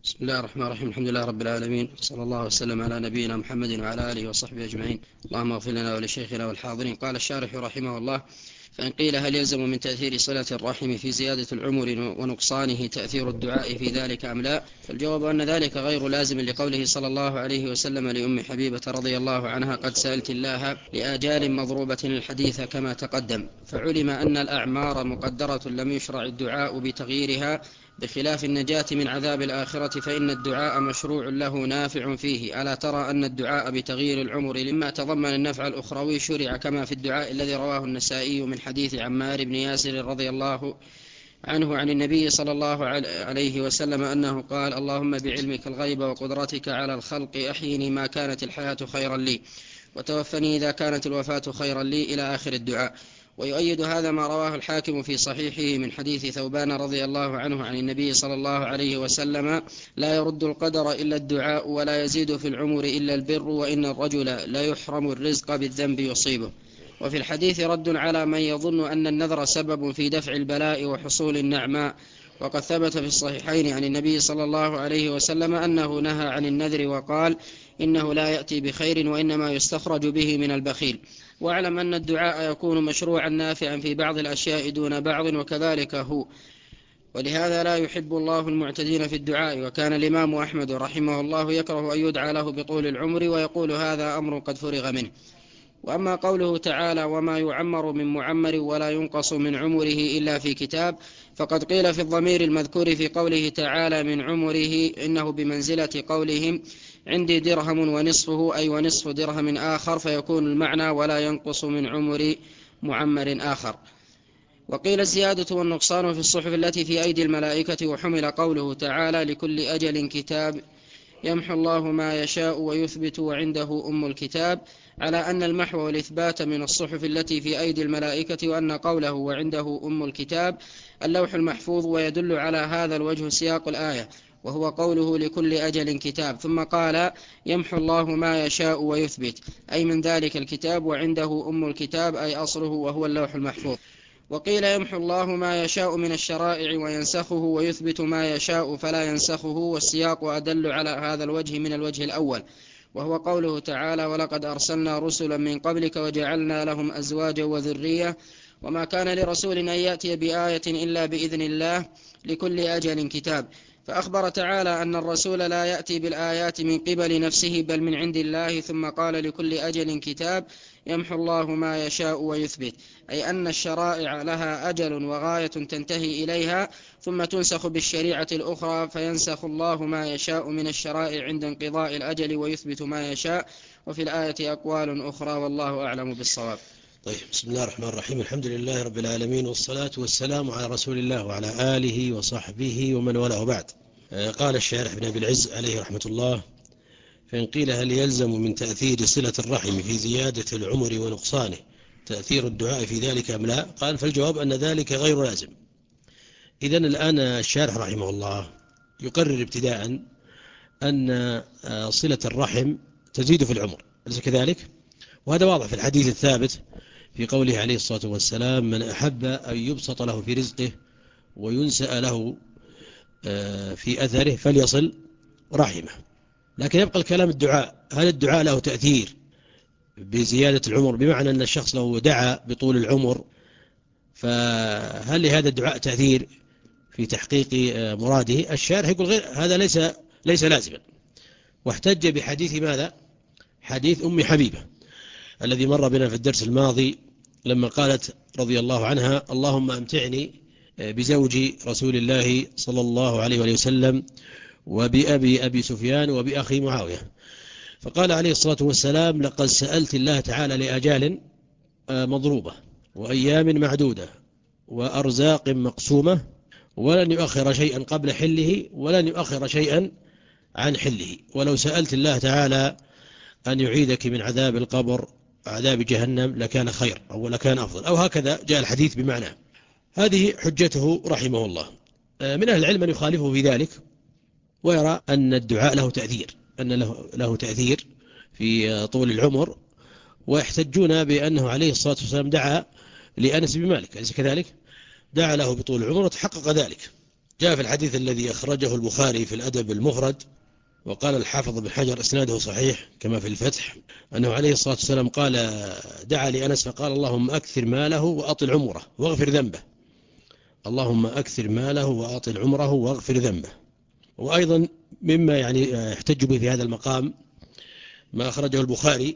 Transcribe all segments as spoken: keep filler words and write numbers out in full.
بسم الله الرحمن الرحيم. الحمد لله رب العالمين، صلى الله وسلم على نبينا محمد وعلى آله وصحبه أجمعين. اللهم اغفر لنا ولشيخنا والحاضرين. قال الشارح رحمه الله: فإن قيل هل يلزم من تأثير صلة الرحم في زيادة العمر ونقصانه تأثير الدعاء في ذلك أم لا؟ فالجواب أن ذلك غير لازم، لقوله صلى الله عليه وسلم لأم حبيبة رضي الله عنها: قد سألت الله لآجال مضروبة الحديث كما تقدم. فعلم أن الأعمار مقدرة، لم يشرع الدعاء بتغييرها، بخلاف النجاة من عذاب الآخرة فإن الدعاء مشروع له نافع فيه. ألا ترى أن الدعاء بتغيير العمر لما تضمن النفع الأخروي شرع، كما في الدعاء الذي رواه النسائي من حديث عمار بن ياسر رضي الله عنه عن النبي صلى الله عليه وسلم أنه قال: اللهم بعلمك الغيب وقدرتك على الخلق أحيني ما كانت الحياة خيرا لي، وتوفني إذا كانت الوفاة خيرا لي، إلى آخر الدعاء. ويؤيد هذا ما رواه الحاكم في صحيحه من حديث ثوبان رضي الله عنه عن النبي صلى الله عليه وسلم: لا يرد القدر إلا الدعاء، ولا يزيد في العمر إلا البر، وإن الرجل لا يحرم الرزق بالذنب يصيبه. وفي الحديث رد على من يظن أن النذر سبب في دفع البلاء وحصول النعماء. وقد ثبت في الصحيحين عن النبي صلى الله عليه وسلم أنه نهى عن النذر وقال: إنه لا يأتي بخير، وإنما يستخرج به من البخيل. واعلم أن الدعاء يكون مشروعا نافعا في بعض الأشياء دون بعض، وكذلك هو. ولهذا لا يحب الله المعتدين في الدعاء. وكان الإمام أحمد رحمه الله يكره أن يدعى له بطول العمر، ويقول: هذا أمر قد فرغ منه. وأما قوله تعالى: وما يعمر من معمر ولا ينقص من عمره إلا في كتاب، فقد قيل في الضمير المذكور في قوله تعالى من عمره إنه بمنزلة قولهم عندي درهم ونصفه، أي ونصف درهم آخر، فيكون المعنى ولا ينقص من عمر معمر آخر. وقيل الزيادة والنقصان في الصحف التي في أيدي الملائكة. وحمل قوله تعالى لكل أجل كتاب يمحو الله ما يشاء ويثبت وعنده أم الكتاب، على أن المحو والإثبات من الصحف التي في أيدي الملائكة، وأن قوله وعنده أم الكتاب اللوح المحفوظ. ويدل على هذا الوجه سياق الآية، وهو قوله لكل أجل كتاب، ثم قال يمحو الله ما يشاء ويثبت، أي من ذلك الكتاب، وعنده أم الكتاب أي أصله وهو اللوح المحفوظ. وقيل يمحو الله ما يشاء من الشرائع وينسخه، ويثبت ما يشاء فلا ينسخه، والسياق أدل على هذا الوجه من الوجه الأول، وهو قوله تعالى ولقد أرسلنا رسلا من قبلك وجعلنا لهم أزواجا وذرية، وما كان لرسول أن يأتي بآية إلا بإذن الله، لكل أجل كتاب. فأخبر تعالى أن الرسول لا يأتي بالآيات من قبل نفسه بل من عند الله، ثم قال لكل أجل كتاب يمحو الله ما يشاء ويثبت، أي أن الشرائع لها أجل وغاية تنتهي إليها، ثم تنسخ بالشريعة الأخرى، فينسخ الله ما يشاء من الشرائع عند انقضاء الأجل ويثبت ما يشاء. وفي الآية أقوال أخرى، والله أعلم بالصواب. طيب، بسم الله الرحمن الرحيم. الحمد لله رب العالمين، والصلاة والسلام على رسول الله وعلى آله وصحبه ومن والاه، بعد. قال الشارح بن أبي العز عليه رحمة الله: فإن قيل هل يلزم من تأثير صلة الرحم في زيادة العمر ونقصانه تأثير الدعاء في ذلك أم لا؟ قال: فالجواب أن ذلك غير لازم. إذن الآن الشارح رحمه الله يقرر ابتداء أن صلة الرحم تزيد في العمر، أليس كذلك؟ وهذا واضح في الحديث الثابت في قوله عليه الصلاة والسلام: من أحب أن يبسط له في رزقه وينسأ له في أثره فليصل رحمه. لكن يبقى الكلام الدعاء، هل الدعاء له تأثير بزيادة العمر؟ بمعنى أن الشخص لو دعا بطول العمر، فهل لهذا الدعاء تأثير في تحقيق مراده؟ الشارح يقول غير هذا، ليس ليس لازما. واحتج بحديث ماذا؟ حديث أم حبيبة الذي مر بنا في الدرس الماضي، لما قالت رضي الله عنها: اللهم أمتعني بزوج رسول الله صلى الله عليه وسلم وبأبي أبي سفيان وبأخي معاوية. فقال عليه الصلاة والسلام: لقد سألت الله تعالى لأجال مضروبة وأيام معدودة وأرزاق مقسومة، ولن يؤخر شيئا قبل حله ولن يؤخر شيئا عن حله، ولو سألت الله تعالى أن يعيدك من عذاب القبر عذاب جهنم لكان خير أو لكان أفضل، أو هكذا جاء الحديث بمعنى. هذه حجته رحمه الله. من أهل العلم من يخالفه في ذلك ويرى أن الدعاء له تأثير، أن له, له تأثير في طول العمر، ويحتجون بأنه عليه الصلاة والسلام دعا لأنس بن مالك، أليس كذلك؟ دعا له بطول العمر وتحقق ذلك. جاء في الحديث الذي أخرجه البخاري في الأدب المفرد، وقال الحافظ بن حجر إسناده صحيح كما في الفتح، أنه عليه الصلاة والسلام قال دعا لأنس فقال اللهم أكثر ماله وأطل عمره واغفر ذنبه. اللهم أكثر ماله وأطل عمره واغفر ذنبه. وأيضا مما يعني يحتج به في هذا المقام ما أخرجه البخاري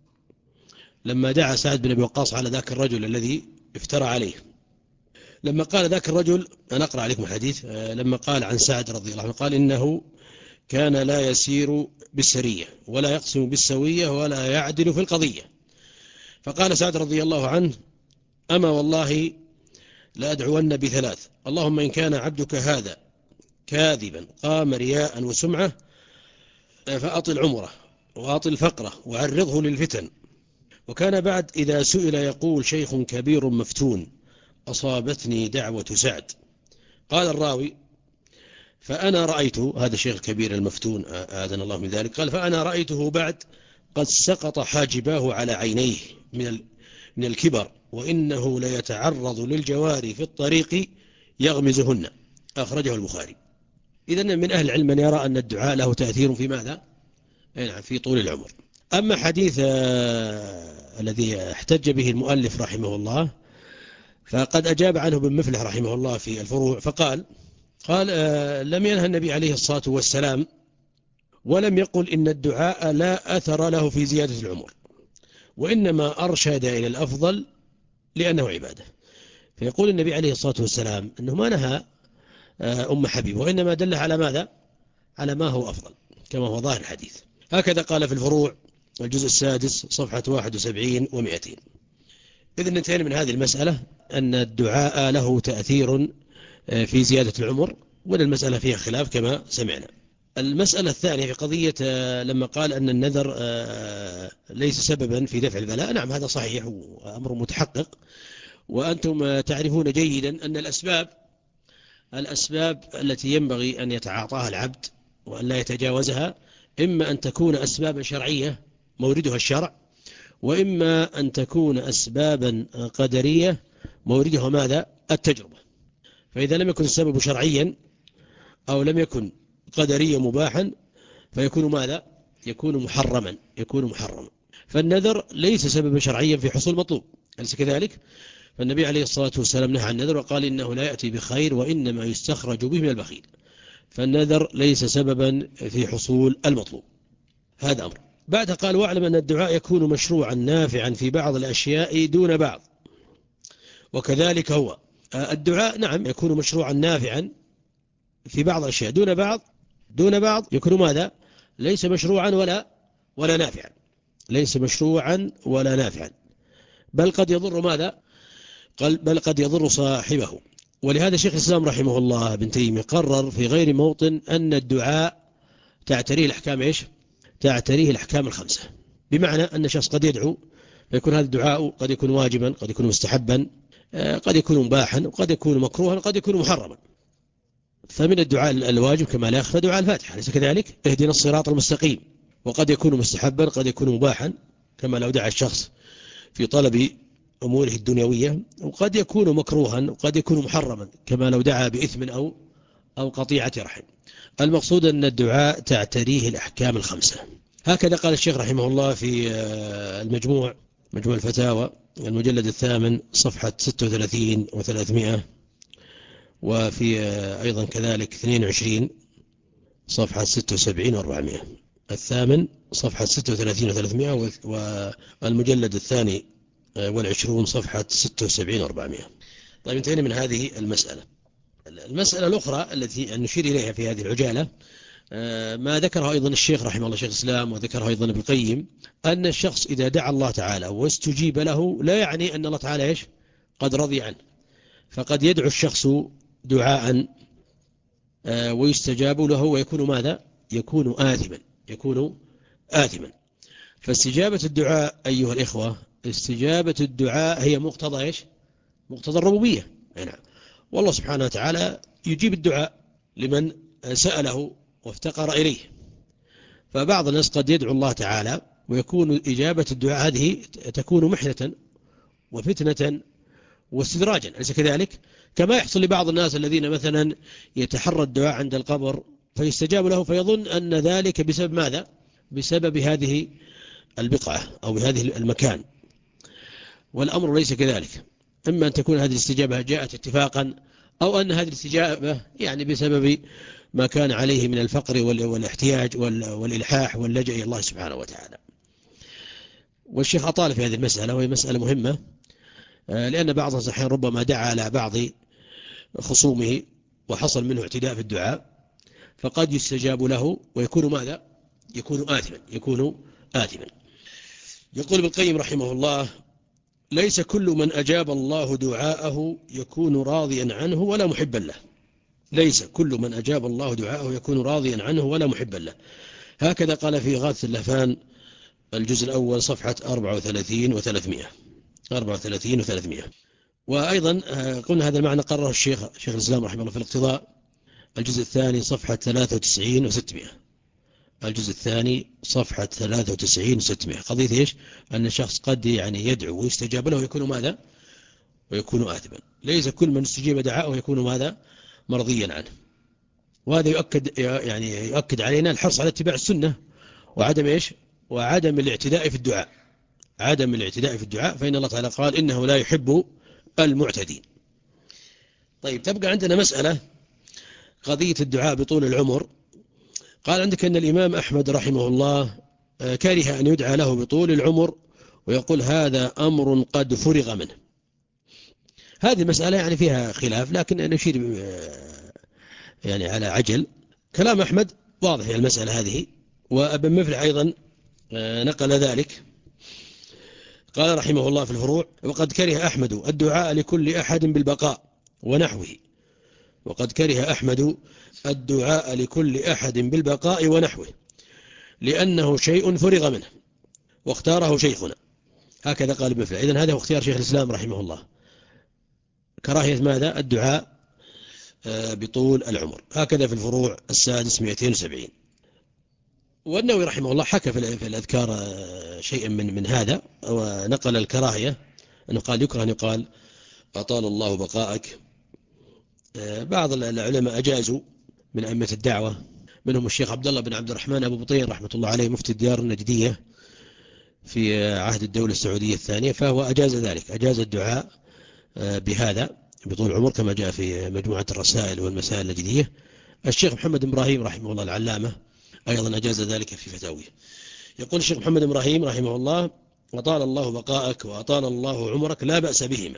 لما دعا سعد بن أبي وقاص على ذاك الرجل الذي افترى عليه. لما قال ذاك الرجل، أنا أقرأ عليكم الحديث، لما قال عن سعد رضي الله عنه قال إنه كان لا يسير بالسرية ولا يقسم بالسوية ولا يعدل في القضية. فقال سعد رضي الله عنه أما والله لا أدعون بثلاث، اللهم إن كان عبدك هذا كاذبا قام رياء وسمعة فأطل عمره وأطل فقره وعرضه للفتن. وكان بعد إذا سئل يقول شيخ كبير مفتون أصابتني دعوة سعد. قال الراوي فأنا رأيته، هذا الشيخ الكبير المفتون آذن الله من ذلك، قال فأنا رأيته بعد قد سقط حاجباه على عينيه من من الكبر، وإنه ليتعرض للجواري في الطريق يغمزهن. أخرجه البخاري. إذن من أهل العلم من يرى أن الدعاء له تأثير في ماذا؟ نعم، في طول العمر. أما حديث الذي احتج به المؤلف رحمه الله فقد أجاب عنه ابن مفلح رحمه الله في الفروع، فقال قال لم ينهى النبي عليه الصلاة والسلام ولم يقل إن الدعاء لا أثر له في زيادة العمر، وإنما أرشد إلى الأفضل لأنه عبادة. فيقول النبي عليه الصلاة والسلام أنه ما نهى أم حبيب، وإنما دلها على ماذا؟ على ما هو أفضل كما هو ظاهر الحديث. هكذا قال في الفروع الجزء السادس صفحة واحد وسبعين ومئتين. إذن ننتهي من هذه المسألة أن الدعاء له تأثير في زيادة العمر، ولا المسألة فيها خلاف كما سمعنا. المسألة الثانية في قضية لما قال أن النذر ليس سببا في دفع البلاء، نعم هذا صحيح وأمر متحقق، وأنتم تعرفون جيدا أن الأسباب الأسباب التي ينبغي أن يتعاطاها العبد وأن لا يتجاوزها إما أن تكون أسبابا شرعية موردها الشرع، وإما أن تكون أسبابا قدرية موردها ماذا؟ التجربة. فإذا لم يكن السبب شرعيا أو لم يكن قدريا مباحا فيكون ماذا؟ يكون محرما يكون محرما. فالنذر ليس سببا شرعيا في حصول مطلوب، أليس كذلك؟ فالنبي عليه الصلاة والسلام نهى عن النذر وقال إنه لا يأتي بخير وإنما يستخرج به من البخيل. فالنذر ليس سببا في حصول المطلوب، هذا أمر. بعد قال واعلم أن الدعاء يكون مشروعا نافعا في بعض الأشياء دون بعض. وكذلك هو الدعاء نعم يكون مشروعا نافعا في بعض الأشياء دون بعض دون بعض يكون ماذا؟ ليس مشروعا ولا ولا نافعا ليس مشروعا ولا نافعا بل قد يضر ماذا؟ بل قد يضر صاحبه. ولهذا شيخ الإسلام رحمه الله ابن تيمية قرر في غير موطن أن الدعاء تعتريه الأحكام إيش؟ تعتريه الأحكام الخمسة. بمعنى أن الشخص قد يدعو فيكون هذا الدعاء قد يكون واجبا، قد يكون مستحبا، قد يكون مباحا، وقد يكون مكروها، وقد يكون محرما. فمن الدعاء الواجب كما لا يخفى دعاء الفاتحة، ليس كذلك؟ اهدنا الصراط المستقيم. وقد يكون مستحبا، قد يكون مباحا كما لو دعا الشخص في طلب أموره الدنيوية، وقد يكون مكروها، وقد يكون محرما كما لو دعا بإثم أو أو قطيعة رحم. المقصود أن الدعاء تعتريه الأحكام الخمسة. هكذا قال الشيخ رحمه الله في المجموع مجموع الفتاوى المجلد الثامن صفحة ستة وثلاثين وثلاثمائة، وفي أيضا كذلك اثنين وعشرين صفحة ستة وسبعين وأربعمائة، الثامن صفحة ستة وثلاثين وثلاثمائة، والمجلد الثاني والعشرون صفحة ستة وسبعين وأربعمائة. طيب انتهينا من هذه المسألة. المسألة الأخرى التي نشير إليها في هذه العجالة ما ذكرها أيضا الشيخ رحمه الله شيخ الإسلام وذكرها أيضا ابن القيم، أن الشخص إذا دعا الله تعالى واستجيب له لا يعني أن الله تعالى إيش؟ قد رضي عنه. فقد يدعو الشخص دعاء ويستجاب له ويكون ماذا؟ يكون آثما يكون آثما. فاستجابة الدعاء أيها الإخوة، استجابة الدعاء هي مقتضى إيش؟ مقتضى الربوبية. نعم، والله سبحانه وتعالى يجيب الدعاء لمن سأله وافتقر إليه. فبعض الناس قد يدعو الله تعالى ويكون إجابة الدعاء هذه تكون محنة وفتنة واستدراجا، أليس كذلك؟ كما يحصل لبعض الناس الذين مثلا يتحرى الدعاء عند القبر فيستجاب له فيظن أن ذلك بسبب ماذا؟ بسبب هذه البقعة أو بهذه المكان، والأمر ليس كذلك. إما أن تكون هذه الاستجابة جاءت اتفاقا، أو أن هذه الاستجابة يعني بسبب ما كان عليه من الفقر والاحتياج والإلحاح واللجأ إلى الله سبحانه وتعالى. والشيخ أطال في هذه المسألة، وهي مسألة مهمة، لأن بعض الأحيان ربما دعا على بعض خصومه وحصل منه اعتداء في الدعاء، فقد يستجاب له ويكون ماذا؟ يكون آثما يكون آثما. يقول ابن القيم رحمه الله: ليس كل من أجاب الله دعاءه يكون راضيا عنه ولا محبا له. ليس كل من أجاب الله دعاءه يكون راضيا عنه ولا محبا له. هكذا قال في إغاثة اللهفان الجزء الأول صفحة أربعة وثلاثين وثلاثمائة أربعة وثلاثين وثلاثمائة. وأيضا قلنا هذا المعنى قرره الشيخ شيخ الإسلام رحمه الله في الاقتضاء الجزء الثاني صفحة ثلاثة وتسعين وستمائة. الجزء الثاني صفحة ثلاثة وتسعين وستمائة. قضية إيش؟ أن الشخص قد يعني يدعو ويستجاب له ويكون ماذا؟ ويكون آثما. ليس كل من استجيب دعاءه يكون ماذا؟ مرضيا عنه. وهذا يؤكد يعني يؤكد علينا الحرص على اتباع السنة وعدم إيش؟ وعدم الاعتداء في الدعاء. عدم الاعتداء في الدعاء، فإن الله تعالى قال: إنه لا يحب المعتدين. طيب، تبقى عندنا مسألة قضية الدعاء بطول العمر. قال عندك أن الإمام أحمد رحمه الله كره أن يدعى له بطول العمر، ويقول هذا أمر قد فرغ منه. هذه مسألة يعني فيها خلاف، لكن نشير يعني على عجل. كلام أحمد واضح في المسألة هذه، وابن مفلح أيضا نقل ذلك. قال رحمه الله في الفروع: وقد كره أحمد الدعاء لكل أحد بالبقاء ونحوه. وقد كره أحمد الدعاء لكل أحد بالبقاء ونحوه لأنه شيء فرغ منه واختاره شيخنا. هكذا قال ابن مفلح. إذن هذا هو اختيار شيخ الإسلام رحمه الله، كراهية ماذا؟ الدعاء بطول العمر. هكذا في الفروع السادس مئتين وسبعين. والنووي رحمه الله حكى في الأذكار شيئا من من هذا، ونقل الكراهية أنه قال يكره أن يقال أطال الله بقاءك. بعض العلماء أجازوا من أئمة الدعوة، منهم الشيخ عبد الله بن عبد الرحمن أبو بطين رحمة الله عليه مفتي الديار النجدية في عهد الدولة السعودية الثانية، فهو أجاز ذلك، أجاز الدعاء بهذا بطول العمر كما جاء في مجموعة الرسائل والمسائل النجدية. الشيخ محمد إبراهيم رحمه الله العلامة أيضا أجاز ذلك في فتاويه. يقول الشيخ محمد إبراهيم رحمه الله: أطال الله بقاءك وأطال الله عمرك لا بأس بهما.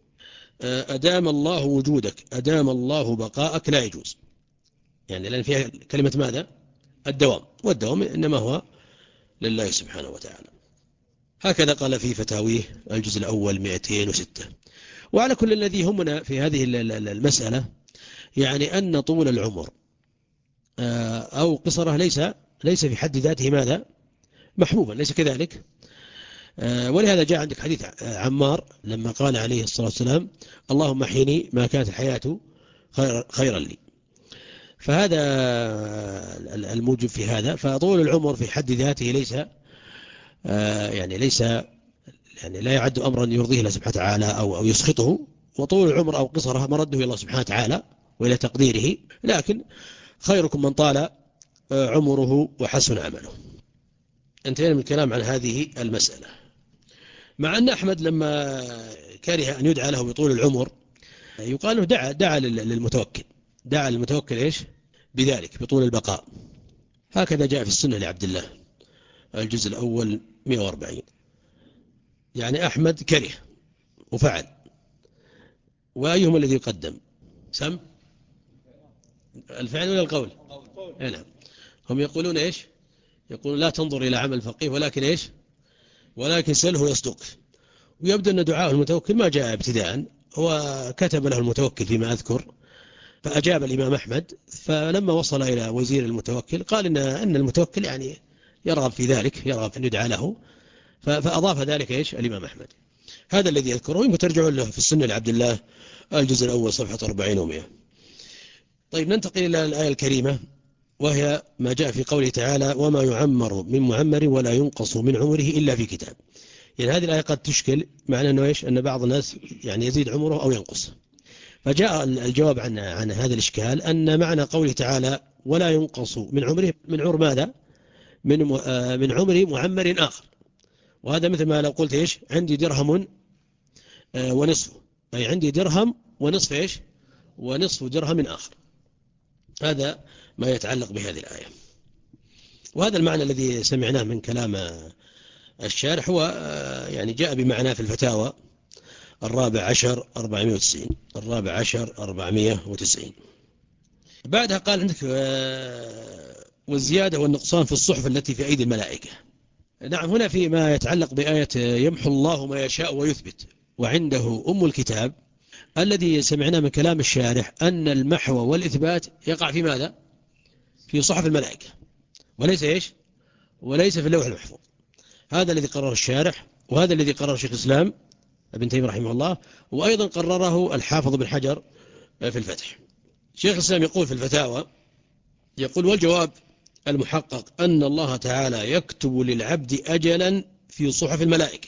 أدام الله وجودك، أدام الله بقاءك لا يجوز، يعني لأن فيها كلمة ماذا؟ الدوام، والدوام إنما هو لله سبحانه وتعالى. هكذا قال في فتاويه الجزء الأول مئتين وستة. وعلى كل الذي همنا في هذه المسألة يعني أن طول العمر أو قصره ليس ليس في حد ذاته ماذا؟ محبوبا، ليس كذلك. ولهذا جاء عندك حديث عمار لما قال عليه الصلاة والسلام: اللهم احيني ما كانت الحياة خيرا لي. فهذا الموجب في هذا. فطول العمر في حد ذاته ليس يعني ليس يعني لا يعد أمرا يرضيه الله سبحانه وتعالى أو أو يسخطه. وطول العمر أو قصره مرده إلى الله سبحانه وتعالى وإلى تقديره، لكن خيركم من طال عمره وحسن عمله. انتهينا من الكلام عن هذه المسألة. مع أن أحمد لما كره أن يدعى له بطول العمر يقال له دعا دعا للمتوكل، دعا للمتوكل إيش؟ بذلك بطول البقاء. هكذا جاء في السنة لعبد الله الجزء الأول مئة وأربعين. يعني أحمد كره وفعل. وأيهما الذي يقدم؟ سم الفعل ولا القول؟ نعم. هم يقولون إيش؟ يقولون لا تنظر إلى عمل فقيه ولكن إيش؟ ولكن سله يصدق. ويبدو أن دعاء المتوكل ما جاء ابتداء، هو كتب له المتوكل فيما أذكر، فأجاب الإمام أحمد. فلما وصل إلى وزير المتوكل قال إن أن المتوكل يعني يرغب في ذلك، يرغب أن يدعى له، فأضاف ذلك إيش؟ الإمام أحمد. هذا الذي يذكره، يمكن ترجعون له في السنة لعبد الله الجزء الأول صفحة أربعين ومئة. طيب، ننتقل إلى الآية الكريمة، وهي ما جاء في قوله تعالى: وما يعمر من معمر ولا ينقص من عمره إلا في كتاب. يعني هذه الآية قد تشكل، معنى أنه إيش؟ أن بعض الناس يعني يزيد عمره أو ينقص. فجاء الجواب عن عن هذا الإشكال أن معنى قوله تعالى ولا ينقص من عمره من عمر ماذا؟ من من عمر معمر آخر، وهذا مثل ما لو قلت إيش عندي درهم ونصفه، أي عندي درهم ونصف إيش ونصف درهم آخر. هذا ما يتعلق بهذه الآية، وهذا المعنى الذي سمعناه من كلام الشارح هو يعني جاء بمعناه في الفتاوى الرابع عشر أربعمائة وتسعين الرابع عشر أربعمائة وتسعين. بعدها قال عندك والزيادة والنقصان في الصحف التي في أيدي الملائكة. نعم، هنا في ما يتعلق بآية يمحو الله ما يشاء ويثبت وعنده أم الكتاب، الذي سمعنا من كلام الشارح أن المحو والإثبات يقع في ماذا؟ في صحف الملائكة، وليس إيش؟ وليس في اللوح المحفوظ. هذا الذي قرره الشارح، وهذا الذي قرره شيخ الإسلام ابن تيمية رحمه الله، وأيضا قرره الحافظ بن حجر في الفتح. شيخ الإسلام يقول في الفتاوى، يقول والجواب المحقق أن الله تعالى يكتب للعبد أجلا في صحف الملائكة،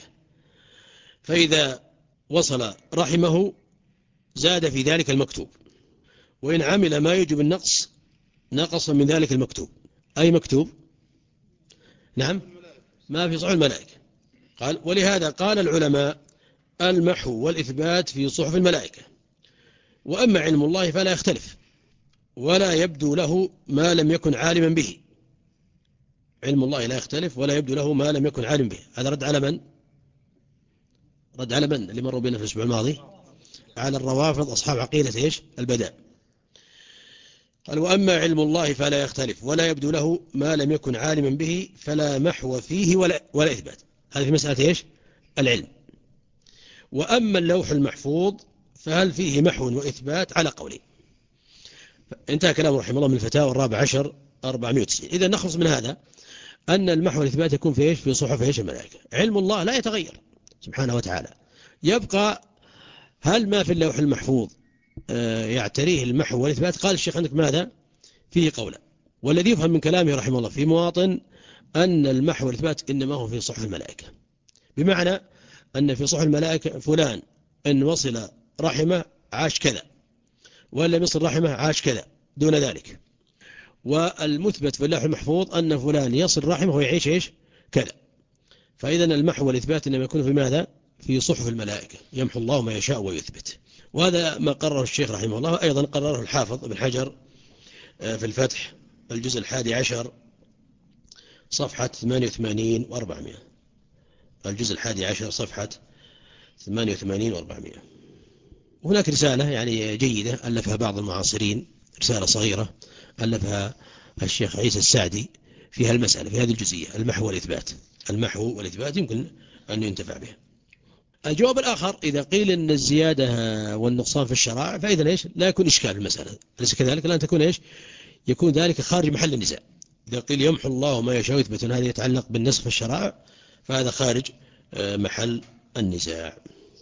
فإذا وصل رحمه زاد في ذلك المكتوب، وإن عمل ما يجب النقص نقص من ذلك المكتوب. أي مكتوب؟ نعم، ما في صحف الملائكة. قال ولهذا قال العلماء المحو والإثبات في صحف الملائكة، وأما علم الله فلا يختلف ولا يبدو له ما لم يكن عالما به. علم الله لا يختلف ولا يبدو له ما لم يكن عالم به. هذا رد على من؟ رد على من اللي مروا بنا في الأسبوع الماضي؟ على الروافض أصحاب عقيدة إيش؟ البداء. قال وأما علم الله فلا يختلف ولا يبدو له ما لم يكن عالما به فلا محو فيه ولا, ولا إثبات. هذه في مسألة إيش؟ العلم. وأما اللوح المحفوظ فهل فيه محو وإثبات على قولي. انتهى كلام رحمه الله من الفتاوى الرابع عشر أربعمائة وتسعين. إذا نخلص من هذا أن المحو والإثبات يكون في إيش؟ في صحف إيش؟ الملائكة. علم الله لا يتغير سبحانه وتعالى، يبقى هل ما في اللوح المحفوظ يعتريه المحو والإثبات؟ قال الشيخ عندك ماذا؟ فيه قولا، والذي يفهم من كلامه رحمه الله في مواطن أن المحو والإثبات إنما هو في صحف الملائكة، بمعنى أن في صحف الملائكة فلان إن وصل رحمه عاش كذا، ولا يصل رحمه عاش كذا دون ذلك. والمثبت في اللوح المحفوظ أن فلان يصل رحمه ويعيش إيش؟ كذا. فإذا المحو والإثبات إنما يكون في ماذا؟ في صحف الملائكة، يمحو الله ما يشاء ويثبت. وهذا ما قرره الشيخ رحمه الله، أيضا قرره الحافظ ابن حجر في الفتح الجزء الحادي عشر صفحة ثمانية وثمانين وأربعمائة. الجزء الحادي عشر صفحة ثمانية وثمانين وأربعمائة. هناك رسالة يعني جيدة ألفها بعض المعاصرين، رسالة صغيرة ألفها الشيخ عيسى السعدي في هالمسألة، في هذه الجزئية، المحو والإثبات. المحو والإثبات يمكن أن ينتفع به. الجواب الآخر إذا قيل أن الزيادة والنقصان في الشرائع فإذا إيش؟ لا يكون إشكال المسألة، أليس كذلك؟ لأن تكون إيش؟ يكون ذلك خارج محل النزاع. إذا قيل يمحو الله ما يشاء ويثبت هذا يتعلق بالنسخ في الشرائع فهذا خارج محل النزاع.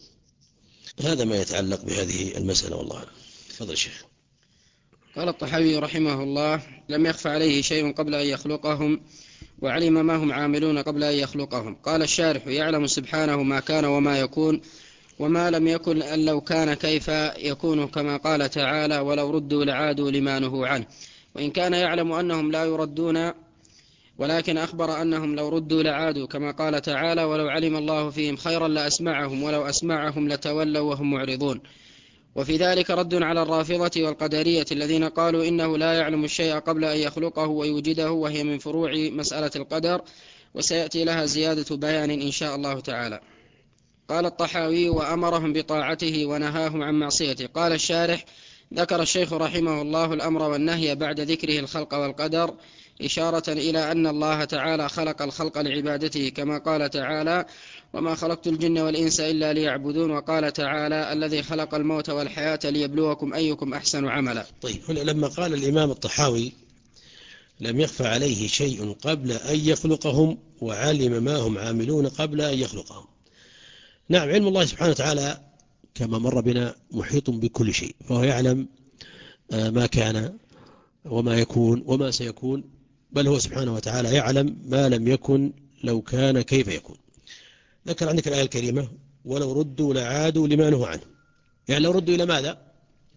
هذا ما يتعلق بهذه المسألة والله. تفضل الشيخ. قال الطحاوي رحمه الله لم يخف عليه شيء قبل أن يخلقهم وعلم ما هم عاملون قبل أن يخلقهم. قال الشارح يعلم سبحانه ما كان وما يكون وما لم يكن أن لو كان كيف يكون، كما قال تعالى ولو ردوا لعادوا لما نهوا عنه. وإن كان يعلم أنهم لا يردون ولكن أخبر أنهم لو ردوا لعادوا، كما قال تعالى ولو علم الله فيهم خيرا لأسمعهم ولو أسمعهم لتولوا وهم معرضون. وفي ذلك رد على الرافضة والقدرية الذين قالوا إنه لا يعلم الشيء قبل أن يخلقه ويوجده، وهي من فروع مسألة القدر، وسيأتي لها زيادة بيان إن شاء الله تعالى. قال الطحاوي وأمرهم بطاعته ونهاهم عن معصيته. قال الشارح ذكر الشيخ رحمه الله الأمر والنهي بعد ذكره الخلق والقدر، إشارة إلى أن الله تعالى خلق الخلق لعبادته، كما قال تعالى وما خلقت الجن والإنس إلا ليعبدون. وقال تعالى الذي خلق الموت والحياة ليبلوكم أيكم أحسن عملا. طيب، هنا لما قال الإمام الطحاوي لم يخفى عليه شيء قبل أن يخلقهم وعلم ما هم عاملون قبل أن يخلقهم. نعم، علم الله سبحانه وتعالى كما مر بنا محيط بكل شيء، فهو يعلم ما كان وما يكون وما سيكون، بل هو سبحانه وتعالى يعلم ما لم يكن لو كان كيف يكون. ذكر عندك الآية الكريمة ولو ردوا لعادوا لما نهوا عنه، يعني لو ردوا إلى ماذا؟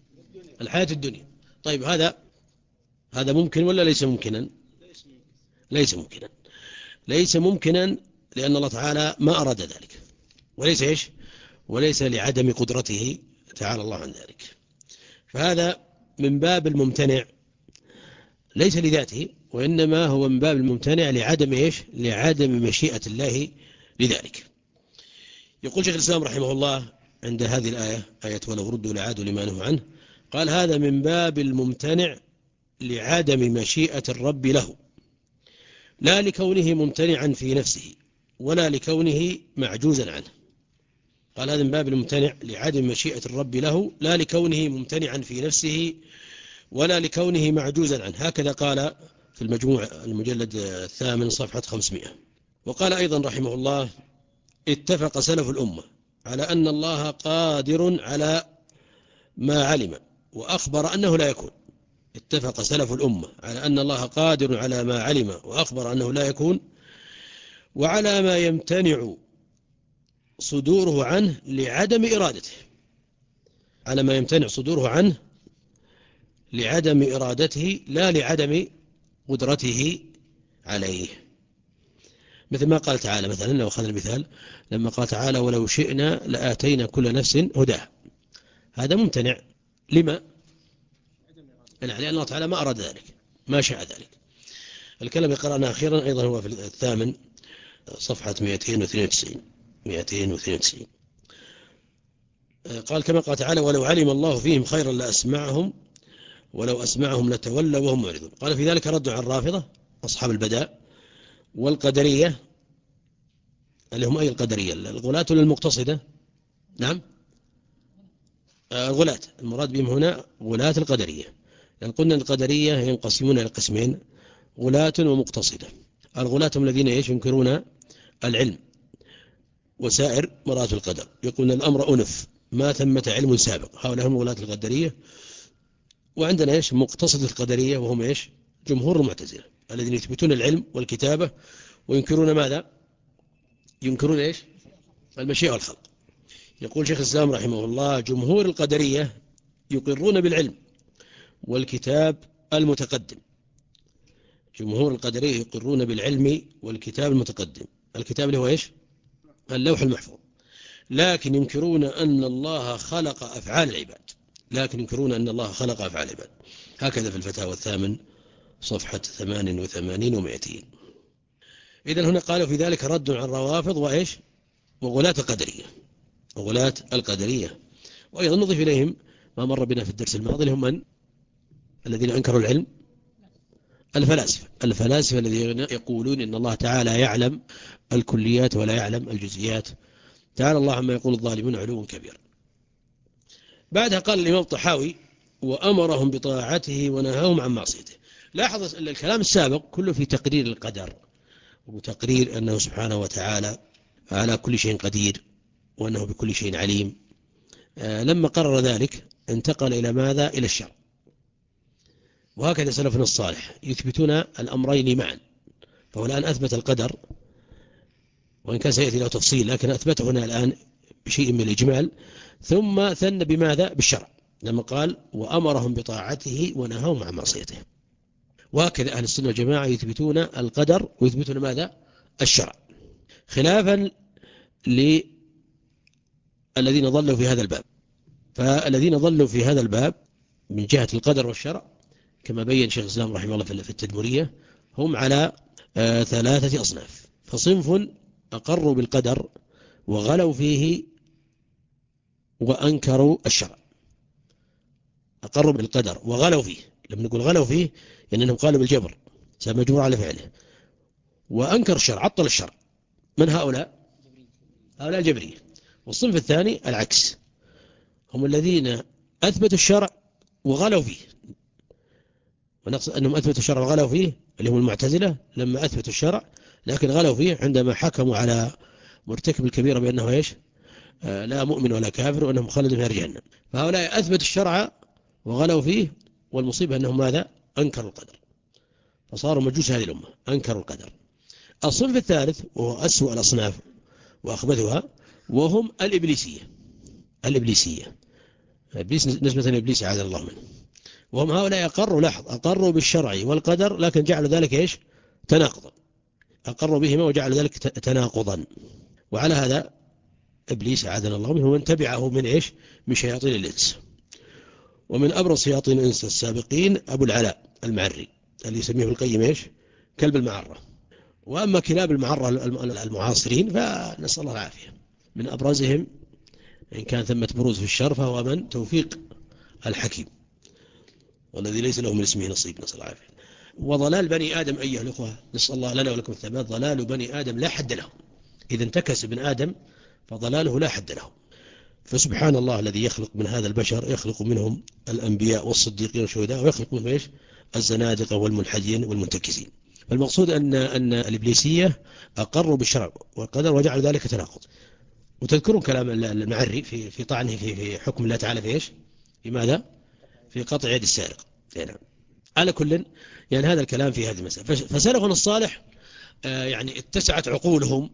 الحياة الدنيا. طيب هذا هذا ممكن ولا ليس ممكنا؟ ليس ممكنا. ليس ممكنا لأن الله تعالى ما أراد ذلك، وليس إيش؟ وليس لعدم قدرته تعالى الله عن ذلك. فهذا من باب الممتنع ليس لذاته، وإنما هو من باب الممتنع لعدم إيش؟ لعدم مشيئة الله لذلك. يقول شيخ الإسلام رحمه الله عند هذه الآية، آية ولو ردوا لعادوا لما نهوا عنه، قال هذا من باب الممتنع لعدم مشيئة الرب له، لا لكونه ممتنعا في نفسه ولا لكونه معجوزا عنه. قال هذا من باب الممتنع لعدم مشيئة الرب له، لا لكونه ممتنعا في نفسه ولا لكونه معجوزا عنه. هكذا قال في المجموع المجلد الثامن صفحة خمسمائة. وقال أيضا رحمه الله اتفق سلف الأمة على أن الله قادر على ما علم وأخبر أنه لا يكون. اتفق سلف الأمة على أن الله قادر على ما علم وأخبر أنه لا يكون، وعلى ما يمتنع صدوره عنه لعدم إرادته، على ما يمتنع صدوره عنه لعدم إرادته لا لعدم قدرته عليه. مثل ما قال تعالى مثلا، لو أخذنا المثال لما قال تعالى ولو شئنا لآتينا كل نفس هداها، هذا ممتنع. لما؟ لأن الله تعالى ما أراد ذلك، ما شاء ذلك. الكلام اللي قرأنا أخيرا أيضا هو في الثامن صفحة مئتين واثنين وتسعين مئتين واثنين وتسعين. قال كما قال تعالى ولو علم الله فيهم خيرا لأسمعهم ولو أسمعهم لتولوا وهم معرضون. قال في ذلك رد على الرافضة أصحاب البداء والقدرية، اللي هم أي القدرية؟ الغلاة ولا المقتصدة؟ نعم الغلاة، المراد بهم هنا غلاة القدرية، لأن قلنا القدرية ينقسمون إلى قسمين، غلاة ومقتصدة. الغلاة هم الذين ينكرون العلم وسائر مرات القدر، يقولون الأمر أنف ما ثمة علم سابق، هؤلاء هم غلاة القدرية. وعندنا إيش؟ مقتصد القدرية، وهم إيش؟ جمهور المعتزلة الذين يثبتون العلم والكتابة وينكرون ماذا؟ ينكرون إيش؟ المشيئة والخلق. يقول شيخ الإسلام رحمه الله جمهور القدرية يقرون بالعلم والكتاب المتقدم. جمهور القدرية يقرون بالعلم والكتاب المتقدم. الكتاب اللي هو إيش؟ اللوح المحفوظ. لكن ينكرون أن الله خلق أفعال العباد، لكن ينكرون أن الله خلق أفعال العباد. هكذا في الفتاوى الثامن صفحة ثمان وثمانين ومئتين. إذن هنا قالوا في ذلك رد على الروافض وإيش؟ وغلاة القدرية، وغلاة القدرية. وأيضا نضيف إليهم ما مر بنا في الدرس الماضي، هم من الذين أنكروا العلم؟ الفلاسفة. الفلاسفة الذين يقولون إن الله تعالى يعلم الكليات ولا يعلم الجزئيات. تعالى الله عما يقول الظالمون علوا كبيرا. بعدها قال الإمام الطحاوي وأمرهم بطاعته ونهاهم عن معصيته. لاحظ الكلام السابق كله في تقرير القدر وتقرير أنه سبحانه وتعالى على كل شيء قدير وأنه بكل شيء عليم. لما قرر ذلك انتقل إلى ماذا؟ إلى الشرع. وهكذا سلفنا الصالح يثبتون الأمرين معا. فهو الآن أثبت القدر، وإن كان سيأتي له تفصيل، لكن أثبته هنا الآن بشيء من الإجمال، ثم ثن بماذا؟ بالشرع، لما قال وأمرهم بطاعته ونهاهم عن معصيته. وهكذا أهل السنة والجماعة يثبتون القدر ويثبتون ماذا؟ الشرع، خلافا للذين ضلوا في هذا الباب. فالذين ضلوا في هذا الباب من جهة القدر والشرع كما بين شيخ الإسلام رحمه الله في التدمرية هم على آه ثلاثة أصناف. فصنف أقروا بالقدر وغلوا فيه وأنكروا الشرع. أقروا بالقدر وغلوا فيه، لما نقول غلوا فيه يعني أنهم قالوا بالجبر سمجبور على فعله، وأنكر الشرع، عطل الشرع. من هؤلاء؟ هؤلاء الجبرية. والصنف الثاني العكس، هم الذين أثبتوا الشرع وغلوا فيه. ونقصد أنهم أثبتوا الشرع وغلوا فيه اللي هم المعتزلة، لما أثبتوا الشرع لكن غلوا فيه عندما حكموا على مرتكب الكبيرة بأنه إيش؟ آه لا مؤمن ولا كافر وأنهم خالدون في نار جهنم. فهؤلاء أثبتوا الشرع وغلوا فيه، والمصيبة أنهم ماذا؟ أنكروا القدر، فصاروا مجوس هذه الأمة، أنكروا القدر. الصنف الثالث وهو أسوأ الأصناف وأخبثها، وهم الإبليسية. الإبليسية إبليس نسبة لإبليس عاذ الله منه. وهم هؤلاء أقروا، لاحظ، أقروا بالشرع والقدر، لكن جعلوا ذلك إيش؟ تناقضا. أقروا بهما وجعلوا ذلك تناقضا. وعلى هذا إبليس عاذنا الله منه ومن تبعه من إيش؟ من شياطين الإنس. ومن أبرز شياطين الإنس السابقين أبو العلاء المعري، اللي يسميه ابن القيم إيش؟ كلب المعرة. وأما كلاب المعرة المعاصرين فنسأل الله العافية. من أبرزهم إن كان ثمة بروز في الشر فهو من توفيق الحكيم، والذي ليس له من اسمه نصيب، نسأل الله العافية. وضلال بني آدم أيها الأخوة، نسأل الله لنا ولكم الثبات، ضلال بني آدم لا حد له. إذا انتكس ابن آدم فضلاله لا حد له. فسبحان الله الذي يخلق من هذا البشر، يخلق منهم الأنبياء والصديقين والشهداء، ويخلق منهم إيش؟ الزنادقة والملحدين والمنتكسين. فالمقصود أن أن الإبليسية أقروا بالشرع والقدر وجعلوا ذلك تناقض. وتذكرون كلام المعري في في طعنه في في حكم الله تعالى في إيش؟ في ماذا؟ في قطع يد السارق. يعني على كل، يعني هذا الكلام في هذه المسألة. فسلفنا الصالح يعني اتسعت عقولهم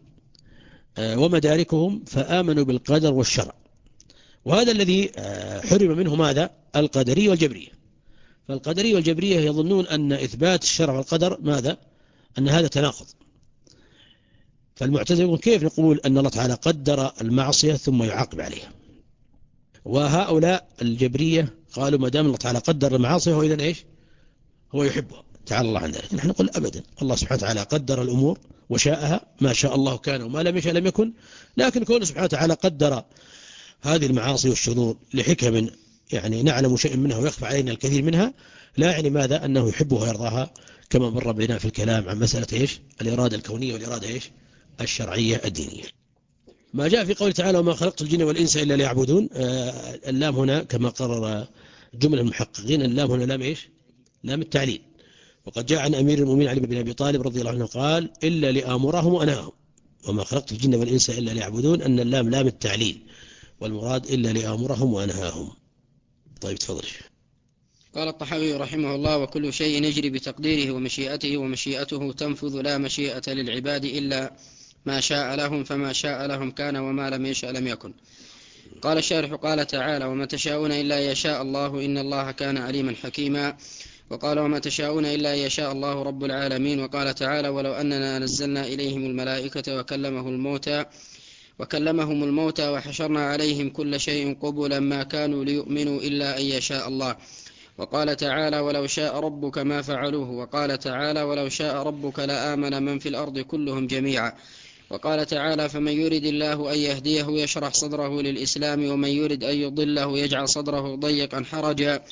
ومداركهم فآمنوا بالقدر والشرع، وهذا الذي حرم منه ماذا؟ القدرية والجبرية. فالقدرية والجبرية يظنون أن إثبات الشرع والقدر ماذا؟ أن هذا تناقض. فالمعتزلة يقول كيف نقول أن الله تعالى قدر المعصية ثم يعاقب عليها؟ وهؤلاء الجبرية قالوا ما دام الله تعالى قدر المعاصي هو إذن إيش؟ هو يحبها، تعالى الله عن ذلك. نحن نقول أبدا، الله سبحانه وتعالى قدر الأمور وشاءها، ما شاء الله كان وما لم يشاء لم يكن. لكن كونه سبحانه وتعالى قدر هذه المعاصي والشرور لحكم يعني نعلم شيء منها ويخفى علينا الكثير منها، لا يعني ماذا؟ أنه يحبها ويرضاها، كما مر بنا في الكلام عن مسألة إيش؟ الإرادة الكونية والإرادة إيش؟ الشرعية الدينية. ما جاء في قول تعالى وما خلقت الجن والإنس إلا ليعبدون، آه اللام هنا كما قرر جملة المحققين، اللام هنا لام إيش؟ لام التعليل. وقد جاء عن أمير المؤمنين علي بن أبي طالب رضي الله عنه قال إلا لآمرهم وأنهاهم، وما خلقت الجن والإنس إلا ليعبدون، أن اللام لام التعليل، والمراد إلا لآمرهم وأنهاهم. طيب تفضل. قال الطحاوي رحمه الله وكل شيء يجري بتقديره ومشيئته، ومشيئته تنفذ لا مشيئة للعباد إلا ما شاء لهم، فما شاء لهم كان وما لم يشاء لم يكن. قال الشارح قال تعالى وما تشاءون إلا يشاء الله إن الله كان عليما حكيما. وقال وما تشاءون إلا يشاء الله رب العالمين. وقال تعالى ولو أننا نزلنا إليهم الملائكة وكلمه الموتى وكلمهم الموتى وحشرنا عليهم كل شيء قبلا ما كانوا ليؤمنوا إلا أن يشاء الله. وقال تعالى ولو شاء ربك ما فعلوه. وقال تعالى ولو شاء ربك لآمن من في الأرض كلهم جميعا. وقال تعالى فمن يرد الله أن يهديه يشرح صدره للإسلام ومن يرد أن يضله يجعل صدره ضيقا حرجا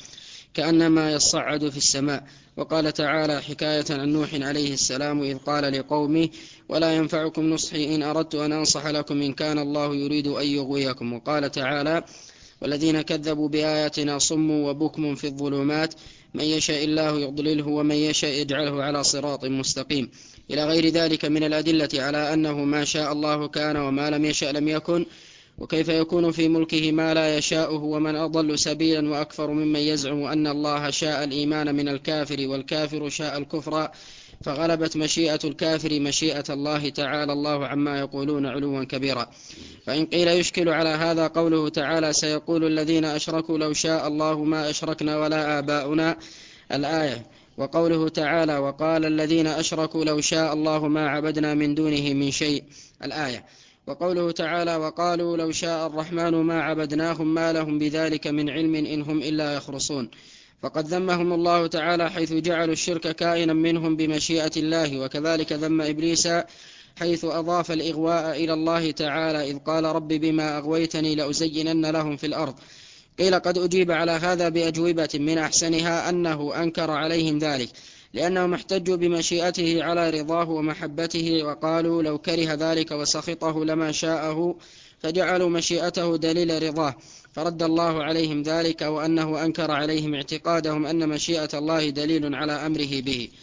كأنما يصعد في السماء. وقال تعالى حكاية عن نوح عليه السلام إذ قال لقومه ولا ينفعكم نصحي إن أردت أن أنصح لكم إن كان الله يريد أن يغويكم. وقال تعالى والذين كذبوا بآياتنا صم وبكم في الظلمات من يشاء الله يضلله ومن يشاء يجعله على صراط مستقيم، إلى غير ذلك من الأدلة على أنه ما شاء الله كان وما لم يشاء لم يكن. وكيف يكون في ملكه ما لا يشاؤه؟ ومن أضل سبيلا وأكفر ممن يزعم أن الله شاء الإيمان من الكافر والكافر شاء الكفر، فغلبت مشيئة الكافر مشيئة الله تعالى الله عما يقولون علوا كبيرا. فإن قيل يشكل على هذا قوله تعالى سيقول الذين أشركوا لو شاء الله ما أشركنا ولا آباؤنا الآية. وقوله تعالى وقال الذين أشركوا لو شاء الله ما عبدنا من دونه من شيء الآية. وقوله تعالى وقالوا لو شاء الرحمن ما عبدناهم ما لهم بذلك من علم إن هم إلا يخرصون. فقد ذمهم الله تعالى حيث جعلوا الشرك كائنا منهم بمشيئة الله. وكذلك ذم إبليس حيث أضاف الإغواء إلى الله تعالى إذ قال رب بما أغويتني لأزينن لهم في الأرض. قيل قد أجيب على هذا بأجوبة من أحسنها أنه أنكر عليهم ذلك لأنهم احتجوا بمشيئته على رضاه ومحبته، وقالوا لو كره ذلك وسخطه لما شاءه، فجعلوا مشيئته دليل رضاه، فرد الله عليهم ذلك، وأنه أنكر عليهم اعتقادهم أن مشيئة الله دليل على أمره به.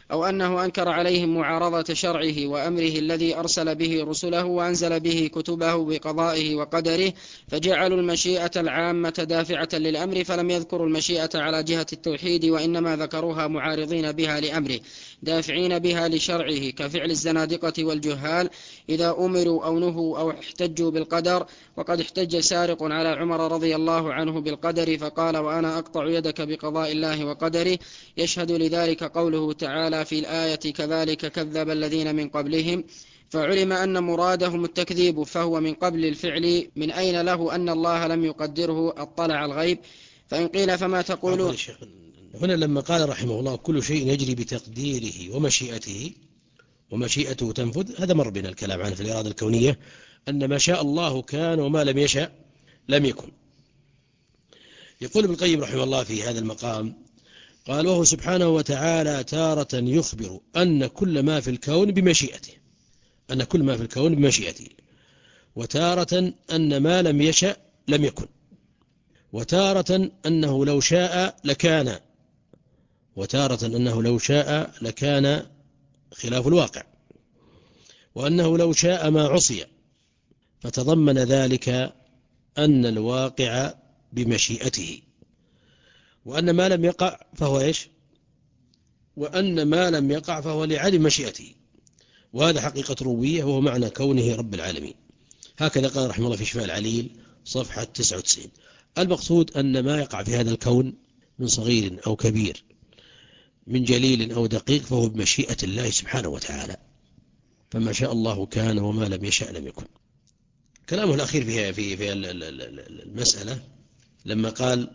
أو أنه أنكر عليهم معارضة شرعه وأمره الذي أرسل به رسله وأنزل به كتبه بقضائه وقدره، فجعلوا المشيئة العامة دافعة للأمر، فلم يذكروا المشيئة على جهة التوحيد، وإنما ذكروها معارضين بها لأمره دافعين بها لشرعه، كفعل الزنادقة والجهال إذا أمروا أو نهوا أو احتجوا بالقدر. وقد احتج سارق على عمر رضي الله عنه بالقدر فقال: وأنا أقطع يدك بقضاء الله وقدره. يشهد لذلك قوله تعالى في الآية: كذلك كذب الذين من قبلهم. فعلم أن مرادهم التكذيب، فهو من قبل الفعل، من أين له أن الله لم يقدره اطلع الغيب. فإن قيل فما تقولون؟ هنا لما قال رحمه الله: كل شيء يجري بتقديره ومشيئته ومشيئته تنفذ، هذا مر بنا الكلام عنه في الإرادة الكونية، أن ما شاء الله كان وما لم يشاء لم يكن. يقول ابن القيم رحمه الله في هذا المقام، قال: وهو سبحانه وتعالى تارة يخبر أن كل ما في الكون بمشيئته أن كل ما في الكون بمشيئته وتارة أن ما لم يشأ لم يكن، وتارة أنه لو شاء لكان، وتارة أنه لو شاء لكان خلاف الواقع، وأنه لو شاء ما عصي، فتضمن ذلك أن الواقع بمشيئته، وأن ما لم يقع فهو إيش؟ وأن ما لم يقع فهو لعدم مشيئته، وهذا حقيقة ربوبية، وهو معنى كونه رب العالمين. هكذا قال رحمه الله في شفاء العليل صفحة تسعة وتسعين. المقصود أن ما يقع في هذا الكون من صغير أو كبير، من جليل أو دقيق، فهو بمشيئة الله سبحانه وتعالى، فما شاء الله كان وما لم يشاء لم يكن. كلامه الأخير في في في المسألة لما قال: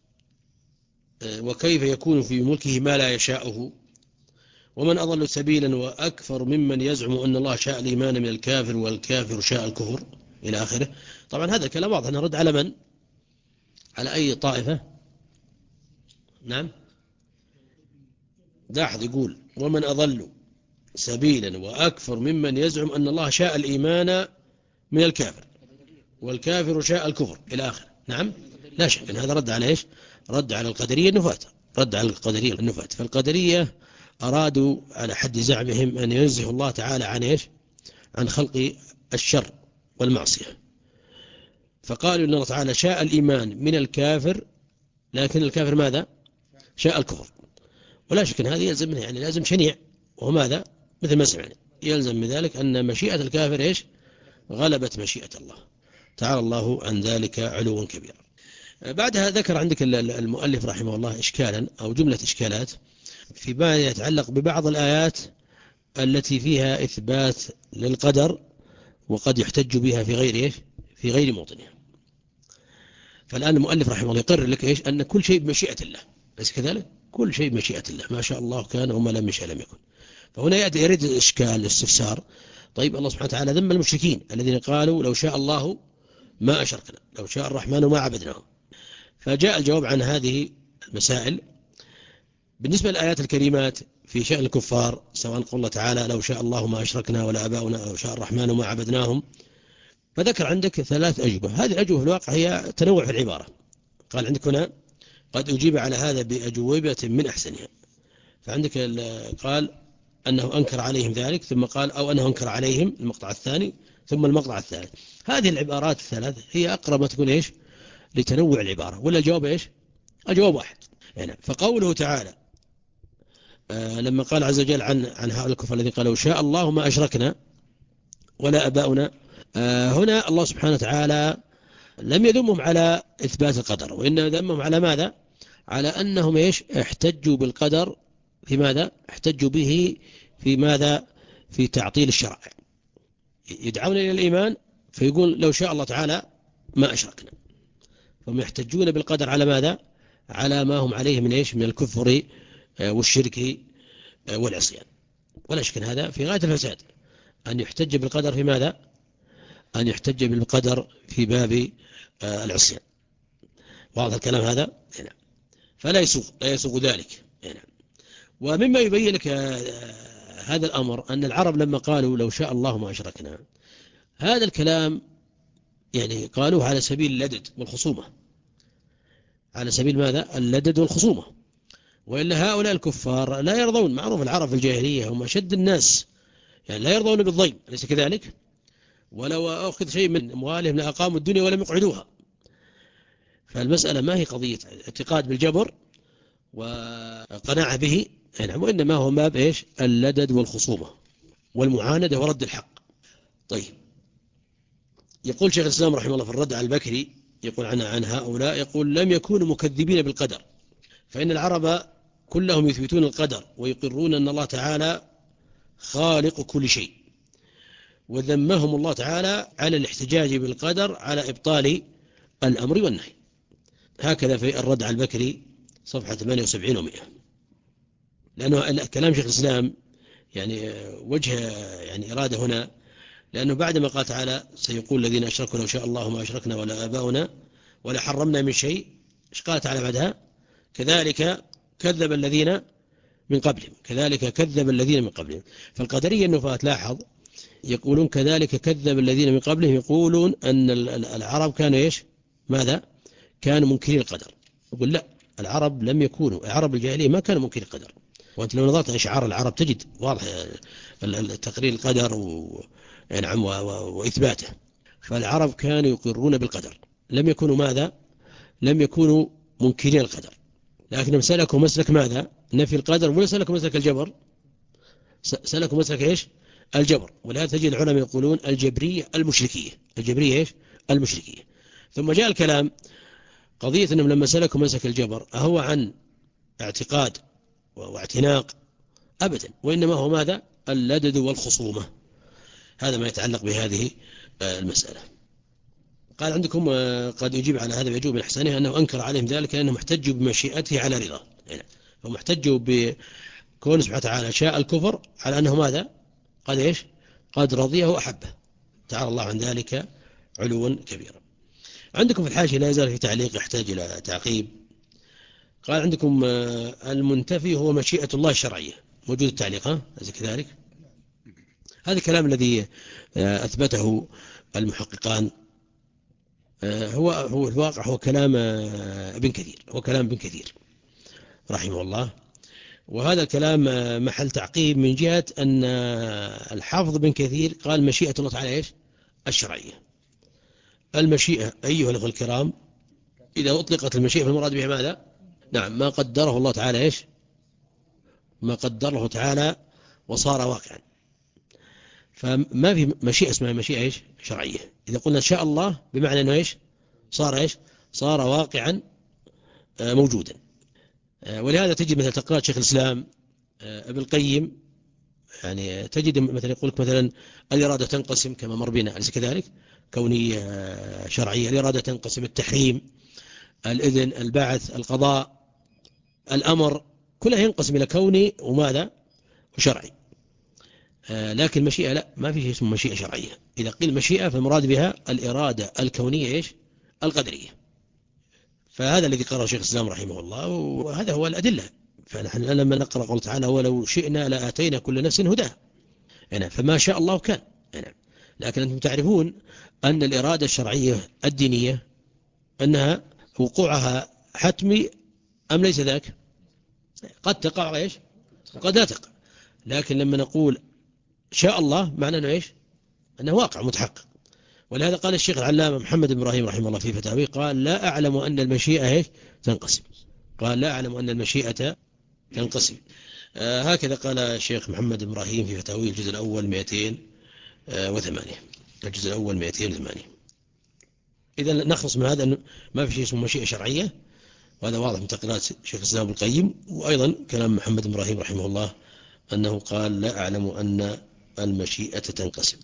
وكيف يكون في ملكه ما لا يشاءه، ومن أضل سبيلا وأكثر ممن يزعم أن الله شاء الإيمان من الكافر والكافر شاء الكفر إلى آخره. طبعا هذا الكلام واضح نرد على من؟ على أي طائفة؟ نعم، لاحظ يقول: ومن أضل سبيلا وأكثر ممن يزعم أن الله شاء الإيمان من الكافر والكافر شاء الكفر إلى آخره. نعم، لا شك أن هذا رد على إيش؟ رد على القدرية النفاة، رد على القدرية النفاة. فالقدرية أرادوا على حد زعمهم أن ينزه الله تعالى عن إيش؟ عن خلق الشر والمعصية، فقالوا إن الله تعالى شاء الإيمان من الكافر، لكن الكافر ماذا؟ شاء الكفر. ولا شك أن هذا يلزم منه، يعني لازم شنيع، وهو ماذا؟ مثل ما سمعنا، يلزم من ذلك أن مشيئة الكافر إيش؟ غلبت مشيئة الله تعالى الله عن ذلك علوا كبيرا. بعدها ذكر عندك المؤلف رحمه الله إشكالا أو جملة إشكالات فيما يتعلق ببعض الآيات التي فيها إثبات للقدر وقد يحتج بها في غير إيش؟ في غير موطنها. فالآن المؤلف رحمه الله يقرر لك إيش؟ أن كل شيء بمشيئة الله، ليس كذلك؟ كل شيء بمشيئة الله، ما شاء الله كان وما لم يشاء لم يكن. فهنا يأتي يريد الإشكال الاستفسار: طيب الله سبحانه وتعالى ذم المشركين الذين قالوا لو شاء الله ما أشركنا، لو شاء الرحمن ما عبدناه. فجاء الجواب عن هذه المسائل بالنسبة للآيات الكريمات في شأن الكفار، سواء قال الله تعالى لو شاء الله ما أشركنا ولا أباؤنا، لو شاء الرحمن ما عبدناهم. فذكر عندك ثلاث أجوبة، هذه الأجوبة في الواقع هي تنوع في العبارة. قال عندك هنا قد أجيب على هذا بأجوبة من أحسنها. فعندك قال أنه أنكر عليهم ذلك، ثم قال أو أنه أنكر عليهم، المقطع الثاني، ثم المقطع الثالث. هذه العبارات الثلاث هي أقرب ما تكون إيش؟ لتنوع العبارة، ولا الجواب إيش؟ الجواب واحد. يعني فقوله تعالى آه لما قال عز وجل عن عن هؤلاء الكفار الذين قالوا شاء الله ما أشركنا ولا أباؤنا، آه هنا الله سبحانه وتعالى لم يذمهم على إثبات القدر، وإنما ذمهم على ماذا؟ على أنهم إيش؟ احتجوا بالقدر في ماذا؟ احتجوا به في ماذا؟ في تعطيل الشرع. يدعون إلى الإيمان فيقول لو شاء الله تعالى ما أشركنا، فهم يحتجون بالقدر على ماذا؟ على ما هم عليه من إيش؟ من الكفر والشرك والعصيان. ولا شك هذا في غاية الفساد، أن يحتج بالقدر في ماذا؟ أن يحتج بالقدر في باب العصيان. واضح الكلام هذا؟ هنا فلا يسوغ لا يسوغ ذلك. هنا ومما يبين لك هذا الأمر أن العرب لما قالوا لو شاء الله ما أشركنا، هذا الكلام يعني قالوه على سبيل اللدد والخصومة، على سبيل ماذا؟ اللدد والخصومة. وإلا هؤلاء الكفار لا يرضون، معروف العرب في الجاهلية هم أشد الناس، يعني لا يرضون بالضيم، أليس كذلك؟ ولو أخذ شيء من أموالهم لأقاموا الدنيا ولم يقعدوها. فالمسألة ما هي قضية اعتقاد بالجبر وقناعة به، وإنما هو ما بإيش اللدد والخصومة والمعاندة ورد الحق. طيب، يقول شيخ الإسلام رحمه الله في الرد على البكري، يقول عن عن هؤلاء، يقول لم يكونوا مكذبين بالقدر، فإن العرب كلهم يثبتون القدر ويقرون أن الله تعالى خالق كل شيء، وذمهم الله تعالى على الاحتجاج بالقدر على إبطال الأمر والنهي. هكذا في الرد على البكري صفحة ثمانية وسبعين ومئة. لأنه كلام شيخ الإسلام يعني وجه يعني إرادة هنا، لأنه بعدما قال تعالى سيقول الذين أشركوا لو شاء الله ما أشركنا ولا آباؤنا ولا حرمنا من شيء، إيش قال تعالى بعدها؟ كذلك كذب الذين من قبلهم، كذلك كذب الذين من قبلهم. فالقدرية النفاة لاحظ يقولون كذلك كذب الذين من قبلهم، يقولون أن العرب كانوا إيش ماذا كانوا منكرين القدر. يقول لا، العرب لم يكونوا، العرب الجاهلية ما كانوا منكرين القدر. وأنت لو نظرت أشعار العرب تجد واضح تقرير القدر و... نعم وإثباته. فالعرب كانوا يقرون بالقدر، لم يكونوا ماذا لم يكونوا منكرين القدر، لكنهم سلكوا مسلك ماذا نفي القدر، ولا سلكوا مسلك الجبر، سلكوا مسلك إيش الجبر. ولهذا تجد العلماء يقولون الجبرية المشركية، الجبرية إيش المشركية. ثم جاء الكلام قضية أنهم لما سلكوا مسلك الجبر أهو عن اعتقاد واعتناق أبدا، وإنما هو ماذا اللدد والخصومة. هذا ما يتعلق بهذه المسألة. قال عندكم قد يجيب على هذا ويجوب من أحسنه أنه أنكر عليهم ذلك لأنهم احتجوا بمشيئته على رضاه، يعني هم احتجوا بكون سبحانه وتعالى شاء الكفر على أنه ماذا قد إيش قد رضيه وأحبه، تعالى الله عن ذلك علوا كبيرا. عندكم في الحاشية لا يزال في تعليق يحتاج إلى تعقيب. قال عندكم المنتفي هو مشيئة الله الشرعية، موجود التعليق ها أليس كذلك؟ هذا الكلام الذي أثبته المحققان هو هو الواقع هو كلام ابن كثير، هو كلام ابن كثير رحمه الله. وهذا الكلام محل تعقيب من جهة أن الحافظ ابن كثير قال مشيئة الله تعالى إيش الشرعية. المشيئة أيها الأخوة الكرام إذا أطلقت المشيئة فالمراد بها ماذا؟ نعم ما قدره الله تعالى إيش ما قدره تعالى وصار واقعا. فما في مشيئة اسمها مشيئة إيش شرعية. إذا قلنا شاء الله بمعنى أنه إيش صار إيش صار واقعا موجودا. ولهذا تجد مثل تقرأ شيخ الإسلام ابن القيم، يعني تجد مثلا يقول لك مثلا الإرادة تنقسم كما مر بنا أليس كذلك، كونية شرعية، الإرادة تنقسم التحريم الإذن البعث القضاء الأمر كلها ينقسم إلى كوني وماذا وشرعي. لكن المشيئة لا، ما في شيء اسمه مشيئة شرعية. إذا قيل مشيئة فالمراد بها الإرادة الكونية إيش القدرية. فهذا الذي قرأه شيخ الإسلام رحمه الله، وهذا هو الأدلة. فنحن لما نقرأ قول تعالى ولو شئنا لآتينا كل نفس هداها، يعني فما شاء الله كان، يعني لكن أنتم تعرفون أن الإرادة الشرعية الدينية أنها وقوعها حتمي أم ليس ذاك؟ قد تقع إيش وقد لا تقع. لكن لما نقول شاء الله معنى أنه إيش أنه واقع متحقق. ولهذا قال الشيخ العلامة محمد بن إبراهيم رحمه الله في فتاويه قال لا أعلم أن المشيئة إيش تنقسم، قال لا أعلم أن المشيئة تنقسم. آه هكذا قال الشيخ محمد بن إبراهيم في فتاويه الجزء الأول مئتين وثمانية، الجزء الأول مئتين وثمانية. إذا نخلص من هذا أنه ما في شيء اسمه مشيئة شرعية، وهذا واضح من تقريرات شيخ الإسلام ابن القيم. وأيضا كلام محمد بن إبراهيم رحمه الله أنه قال لا أعلم أن المشيئة تنقسم.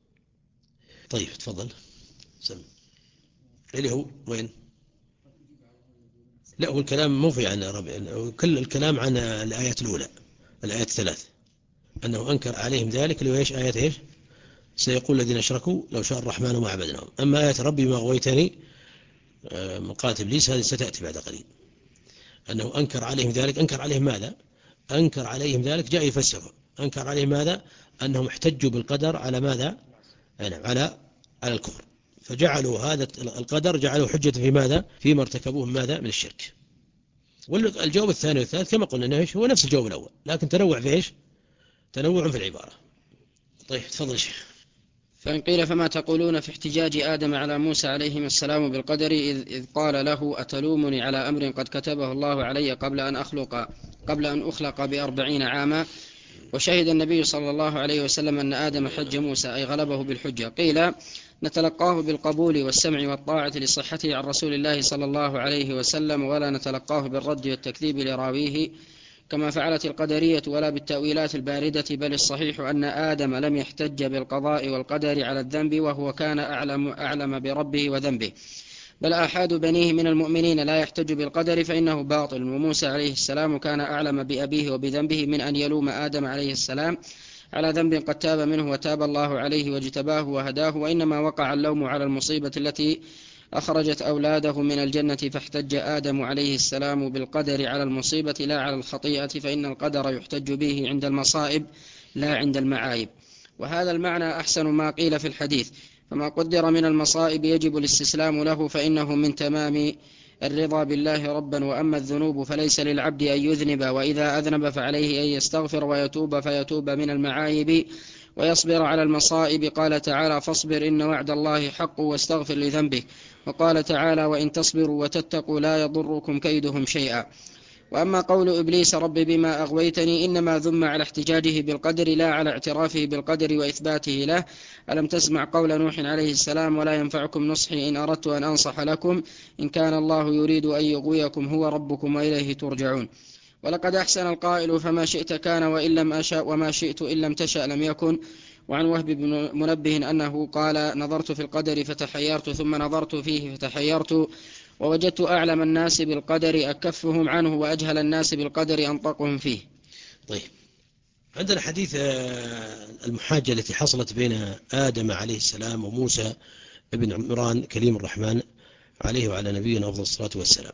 طيب تفضل سم. اللي هو وين؟ لا هو الكلام مو في عن ربي، كل الكلام عن الآيات الأولى الآيات الثلاث أنه أنكر عليهم ذلك اللي هو إيش آيات إيش سيقول الذين أشركوا لو شاء الرحمن ما عبدناهم. أما آيات ربي ما غويتني من قاتل إبليس هذه ستأتي بعد قليل. أنه أنكر عليهم ذلك، أنكر عليهم ماذا؟ أنكر عليهم ذلك جاء يفسره. أنكر عليهم ماذا؟ أنهم احتجوا بالقدر على ماذا؟ على على الكفر، فجعلوا هذا القدر جعلوا حجة في ماذا؟ فيما ارتكبوه ماذا؟ من الشرك. والجواب الثاني والثالث كما قلنا إنه هو نفس الجواب الأول، لكن تنوع في إيش؟ تنوع في العبارة. طيب تفضل شيخ. فإن قيل فما تقولون في احتجاج آدم على موسى عليهما السلام بالقدر إذ, إذ قال له أتلومني على أمر قد كتبه الله علي قبل أن أخلق قبل أن أخلق بأربعين عاما، وشهد النبي صلى الله عليه وسلم أن آدم حج موسى أي غلبه بالحجة. قيل نتلقاه بالقبول والسمع والطاعة لصحته عن رسول الله صلى الله عليه وسلم، ولا نتلقاه بالرد والتكذيب لراويه كما فعلت القدرية ولا بالتأويلات الباردة، بل الصحيح أن آدم لم يحتج بالقضاء والقدر على الذنب وهو كان أعلم, أعلم بربه وذنبه، بل آحاد بنيه من المؤمنين لا يحتج بالقدر فإنه باطل. وموسى عليه السلام كان أعلم بأبيه وبذنبه من أن يلوم آدم عليه السلام على ذنب قد تاب منه وتاب الله عليه واجتباه وهداه، وإنما وقع اللوم على المصيبة التي أخرجت أولاده من الجنة، فاحتج آدم عليه السلام بالقدر على المصيبة لا على الخطيئة، فإن القدر يحتج به عند المصائب لا عند المعايب. وهذا المعنى أحسن ما قيل في الحديث، فما قدر من المصائب يجب الاستسلام له فإنه من تمام الرضا بالله ربا، وأما الذنوب فليس للعبد أن يذنب، وإذا أذنب فعليه أن يستغفر ويتوب فيتوب من المعايب ويصبر على المصائب. قال تعالى فاصبر إن وعد الله حق واستغفر لذنبك، وقال تعالى وإن تصبروا وتتقوا لا يضركم كيدهم شيئا. وأما قول إبليس رب بما أغويتني إنما ذم على احتجاجه بالقدر لا على اعترافه بالقدر وإثباته له. ألم تسمع قول نوح عليه السلام ولا ينفعكم نصحي إن أردت أن أنصح لكم إن كان الله يريد أن يغويكم هو ربكم وإليه ترجعون. ولقد أحسن القائل فما شئت كان وإن لم أشاء وما شئت إن لم تشأ لم يكن. وعن وهب بن منبه أنه قال نظرت في القدر فتحيرت ثم نظرت فيه فتحيرت ووجدت أعلم الناس بالقدر أكفهم عنه وأجهل الناس بالقدر أنطقهم فيه. طيب عندنا حديث المحاجة التي حصلت بين آدم عليه السلام وموسى ابن عمران كليم الرحمن عليه وعلى نبينا أفضل الصلاة والسلام.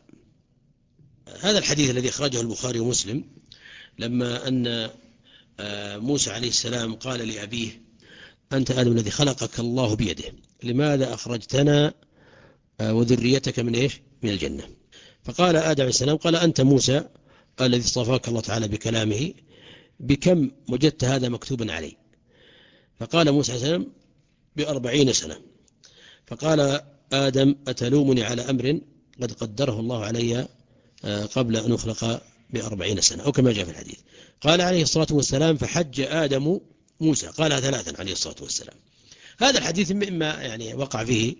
هذا الحديث الذي أخرجه البخاري ومسلم لما أن موسى عليه السلام قال لأبيه أنت آدم الذي خلقك الله بيده لماذا أخرجتنا وذريتك من إيش؟ من الجنة. فقال آدم عليه السلام قال أنت موسى الذي اصطفاك الله تعالى بكلامه بكم وجدت هذا مكتوبا علي؟ فقال موسى عليه السلام بأربعين سنة. فقال آدم أتلومني على أمر قد قدره الله علي قبل أن أخلق بأربعين سنة، أو كما جاء في الحديث. قال عليه الصلاة والسلام فحج آدم موسى، قالها ثلاثا عليه الصلاة والسلام. هذا الحديث مما يعني وقع فيه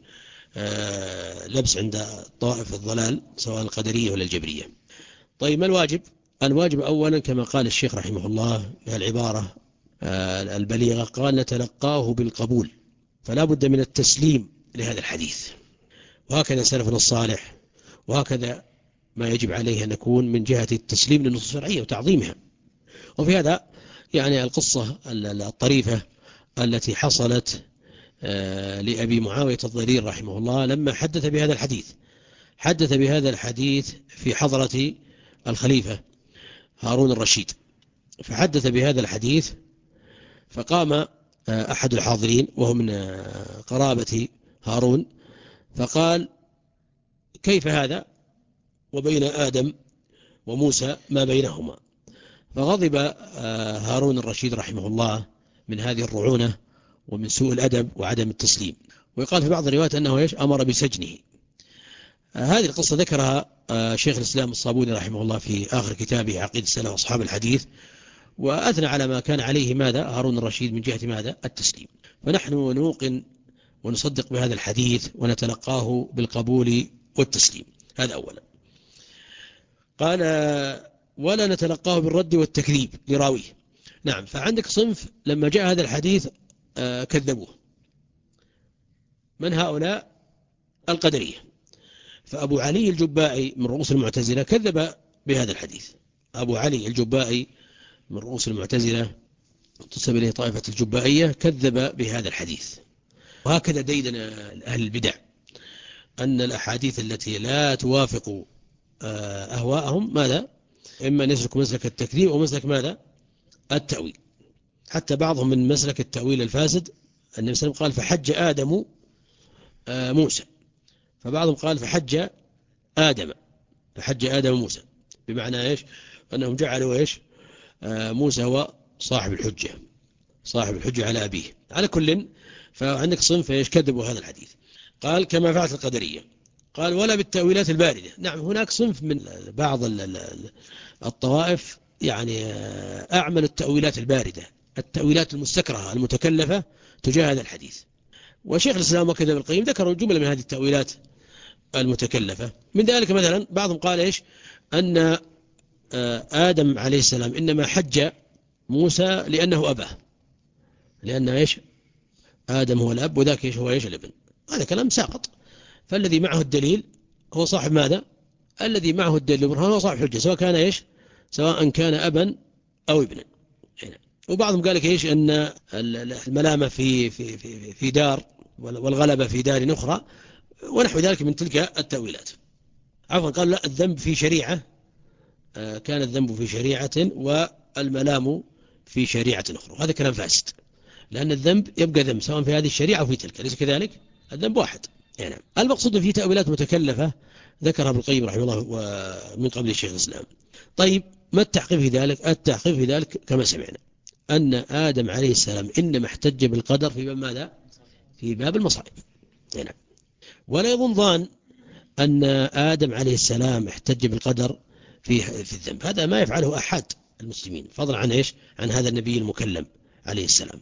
لبس عند طائف الضلال سواء القدرية ولا الجبرية. طيب ما الواجب؟ الواجب أولا كما قال الشيخ رحمه الله بهالعبارة البليغة قال نتلقاه بالقبول، فلا بد من التسليم لهذا الحديث، وهكذا سلفنا الصالح، وهكذا ما يجب عليه أن نكون من جهة التسليم للنصوص الشرعية وتعظيمها. وفي هذا يعني القصة الطريفة التي حصلت لأبي معاوية الضرير رحمه الله لما حدث بهذا الحديث، حدث بهذا الحديث في حضرة الخليفة هارون الرشيد، فحدث بهذا الحديث فقام أحد الحاضرين وهو من قرابة هارون فقال كيف هذا وبين آدم وموسى ما بينهما؟ فغضب هارون الرشيد رحمه الله من هذه الرعونة ومن سوء الأدب وعدم التسليم. ويقال في بعض الروايات أنه إيش أمر بسجنه. هذه القصة ذكرها شيخ الإسلام الصابوني رحمه الله في آخر كتابه عقيدة السلف أصحاب الحديث، وأثنى على ما كان عليه ماذا هارون الرشيد من جهة ماذا التسليم. فنحن نوقن ونصدق بهذا الحديث ونتلقاه بالقبول والتسليم، هذا أولا. قال ولا نتلقاه بالرد والتكذيب لراويه. نعم، فعندك صنف لما جاء هذا الحديث كذبوه. من هؤلاء؟ القدرية. فأبو علي الجبائي من رؤوس المعتزلة كذب بهذا الحديث. أبو علي الجبائي من رؤوس المعتزلة تسمى إليه طائفة الجبائية كذب بهذا الحديث. وهكذا ديدن أهل البدع أن الأحاديث التي لا توافق أهواءهم ماذا؟ إما نسلك مسلك التكذيب أو مسلك ماذا؟ التأويل. حتى بعضهم من مسلك التأويل الفاسد النبي صلى الله عليه وسلم قال فحج آدم موسى، فبعضهم قال فحج آدم فحج آدم موسى. بمعنى إيش؟ أنهم جعلوا إيش؟ آه موسى هو صاحب الحجة، صاحب الحجة على أبيه. على كل، فعندك صنف إيش كذبوا هذا الحديث. قال كما فعلت القدرية. قال ولا بالتأويلات الباردة. نعم هناك صنف من بعض الطوائف يعني أعمل التأويلات الباردة، التأويلات المستكرهة المتكلفة تجاه هذا الحديث. وشيخ الإسلام وكذا ابن القيم ذكروا جملة من هذه التأويلات المتكلفة. من ذلك مثلا بعضهم قال إيش؟ أن آدم عليه السلام إنما حج موسى لأنه أباه، لأن إيش؟ آدم هو الأب وذاك إيش هو إيش الابن. هذا كلام ساقط. فالذي معه الدليل هو صاحب ماذا؟ الذي معه الدليل والبرهان هو صاحب حجة، سواء كان إيش؟ سواء كان أبا أو ابنا. وبعضهم قال لك إيش؟ أن الملامة في في في في دار والغلبة في دار أخرى ونحو ذلك من تلك التأويلات. عفوا قال لا، الذنب في شريعة، كان الذنب في شريعة والملام في شريعة أخرى. هذا كلام فاسد، لأن الذنب يبقى ذنب سواء في هذه الشريعة أو في تلك، أليس كذلك؟ الذنب واحد. يعني المقصود في تأويلات متكلفة ذكرها ابن القيم رحمه الله ومن قبل الشيخ الإسلام. طيب ما التحقيق في ذلك؟ التحقيق في ذلك كما سمعنا أن آدم عليه السلام إنما احتج بالقدر في باب ماذا؟ في باب المصائب. يعني ولا يظن ظان أن آدم عليه السلام احتج بالقدر في في الذنب، هذا ما يفعله أحد المسلمين فضلا عن إيش؟ عن هذا النبي المكلم عليه السلام.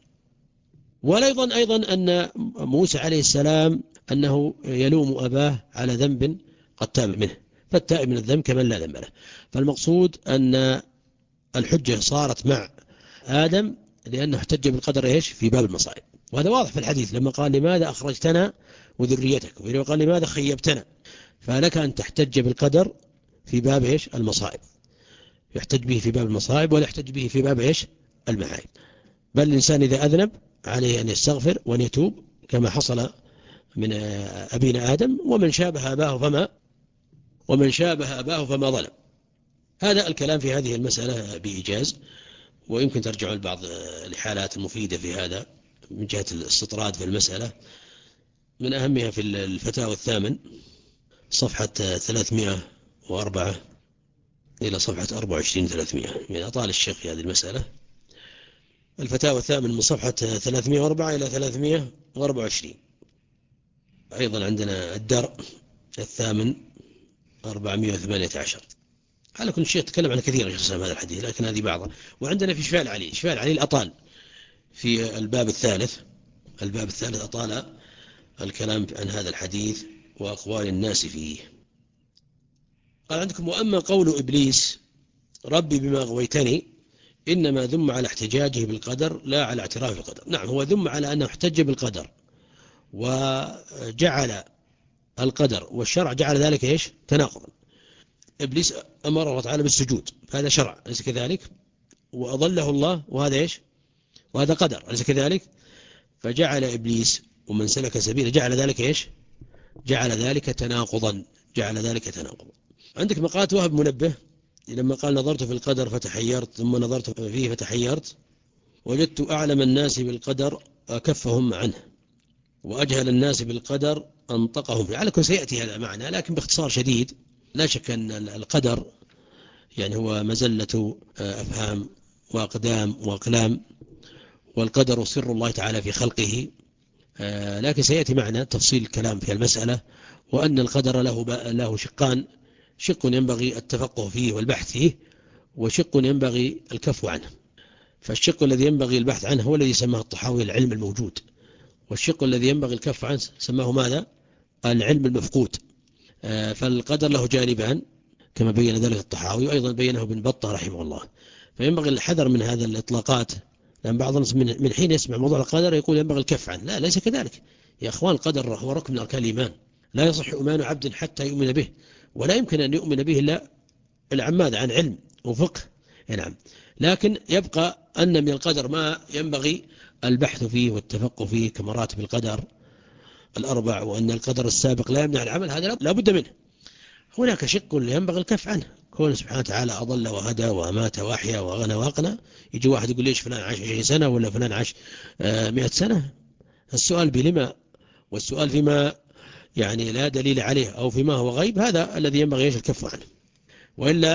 ولا يظن أيضا أن موسى عليه السلام أنه يلوم أباه على ذنب قد تاب منه، فالتائب من الذنب كمن لا ذنب له. فالمقصود أن الحجة صارت مع آدم لأنه احتج بالقدر إيش؟ في باب المصائب. وهذا واضح في الحديث لما قال لماذا أخرجتنا وذريتك، وإذا قال لماذا خيبتنا. فلك أن تحتج بالقدر في باب إيش؟ المصائب، يحتج به في باب المصائب ولا يحتج به في باب إيش؟ المعايب. بل الإنسان إذا أذنب عليه أن يستغفر وأن يتوب كما حصل من أبينا آدم، ومن شابه أباه فما ومن شابه أباه فما ظلم. هذا الكلام في هذه المسألة بإيجاز، ويمكن ترجعوا لبعض الحالات المفيدة في هذا من جهة الاستطراد في المسألة. من أهمها في الفتاوى الثامن صفحة ثلاثمائة وأربعة إلى صفحة أربعة وعشرين ثلاثمائة، يعني أطال الشيخ في هذه المسألة. الفتاوى الثامن من صفحة ثلاثمائة وأربعة إلى ثلاثمائة وأربعة وعشرين. أيضا عندنا الدرء الثامن أربعمائة وثمانية عشر. على كل شيء تكلم عن كثير يا شيخ هذا الحديث، لكن هذه بعضها. وعندنا في شفاء العليل، شفاء العليل أطال في الباب الثالث، الباب الثالث أطال الكلام عن هذا الحديث وأقوال الناس فيه. قال عندكم وأما قول إبليس ربي بما غويتني إنما ذم على احتجاجه بالقدر لا على اعترافه بالقدر. نعم هو ذم على أنه احتج بالقدر وجعل القدر والشرع جعل ذلك إيش؟ تناقضا. إبليس أمر الله تعالى بالسجود، هذا شرع أليس كذلك؟ وأضله الله وهذا إيش؟ وهذا قدر أليس كذلك؟ فجعل إبليس ومن سلك سبيله جعل ذلك إيش؟ جعل ذلك تناقضا، جعل ذلك تناقضا. عندك مقالة وهب منبه لما قال نظرت في القدر فتحيرت ثم نظرت فيه فتحيرت وجدت أعلم الناس بالقدر أكفهم عنه وأجهل الناس بالقدر أنطقهم فيه. على كل سيأتي هذا معنا، لكن باختصار شديد لا شك أن القدر يعني هو مزلة أفهام وأقدام وأقلام، والقدر سر الله تعالى في خلقه. لكن سيأتي معنا تفصيل الكلام في المسألة، وأن القدر له له شقان، شق ينبغي التفقه فيه والبحث فيه، وشق ينبغي الكف عنه. فالشق الذي ينبغي البحث عنه هو الذي سماه الطحاوي العلم الموجود، والشق الذي ينبغي الكف عنه سماه ماذا؟ العلم المفقود. فالقدر له جانبان كما بين ذلك الطحاوي، وأيضا بينه ابن بطة رحمه الله. فينبغي الحذر من هذا الإطلاقات، لأن بعض الناس من حين يسمع موضوع القدر يقول ينبغي الكف عنه. لا، ليس كذلك يا أخوان. القدر هو ركن من أركان الإيمان، لا يصح إيمان عبد حتى يؤمن به، ولا يمكن أن يؤمن به إلا عن ماذا؟ عن علم وفقه. نعم. لكن يبقى أن من القدر ما ينبغي البحث فيه والتفقه فيه كمراتب القدر الأربع، وأن القدر السابق لا يمنع العمل، هذا لا بد منه. هناك شق ينبغي الكف عنه، كون سبحانه وتعالى أضل وهدى وأمات وأحيا وغنى وأقنى. يجي واحد يقول ليش فلان عاش عشرين سنة ولا فلان عاش مئة سنة؟ السؤال بلما، والسؤال فيما يعني لا دليل عليه أو فيما هو غيب، هذا الذي ينبغي ايش؟ الكف عنه. وإلا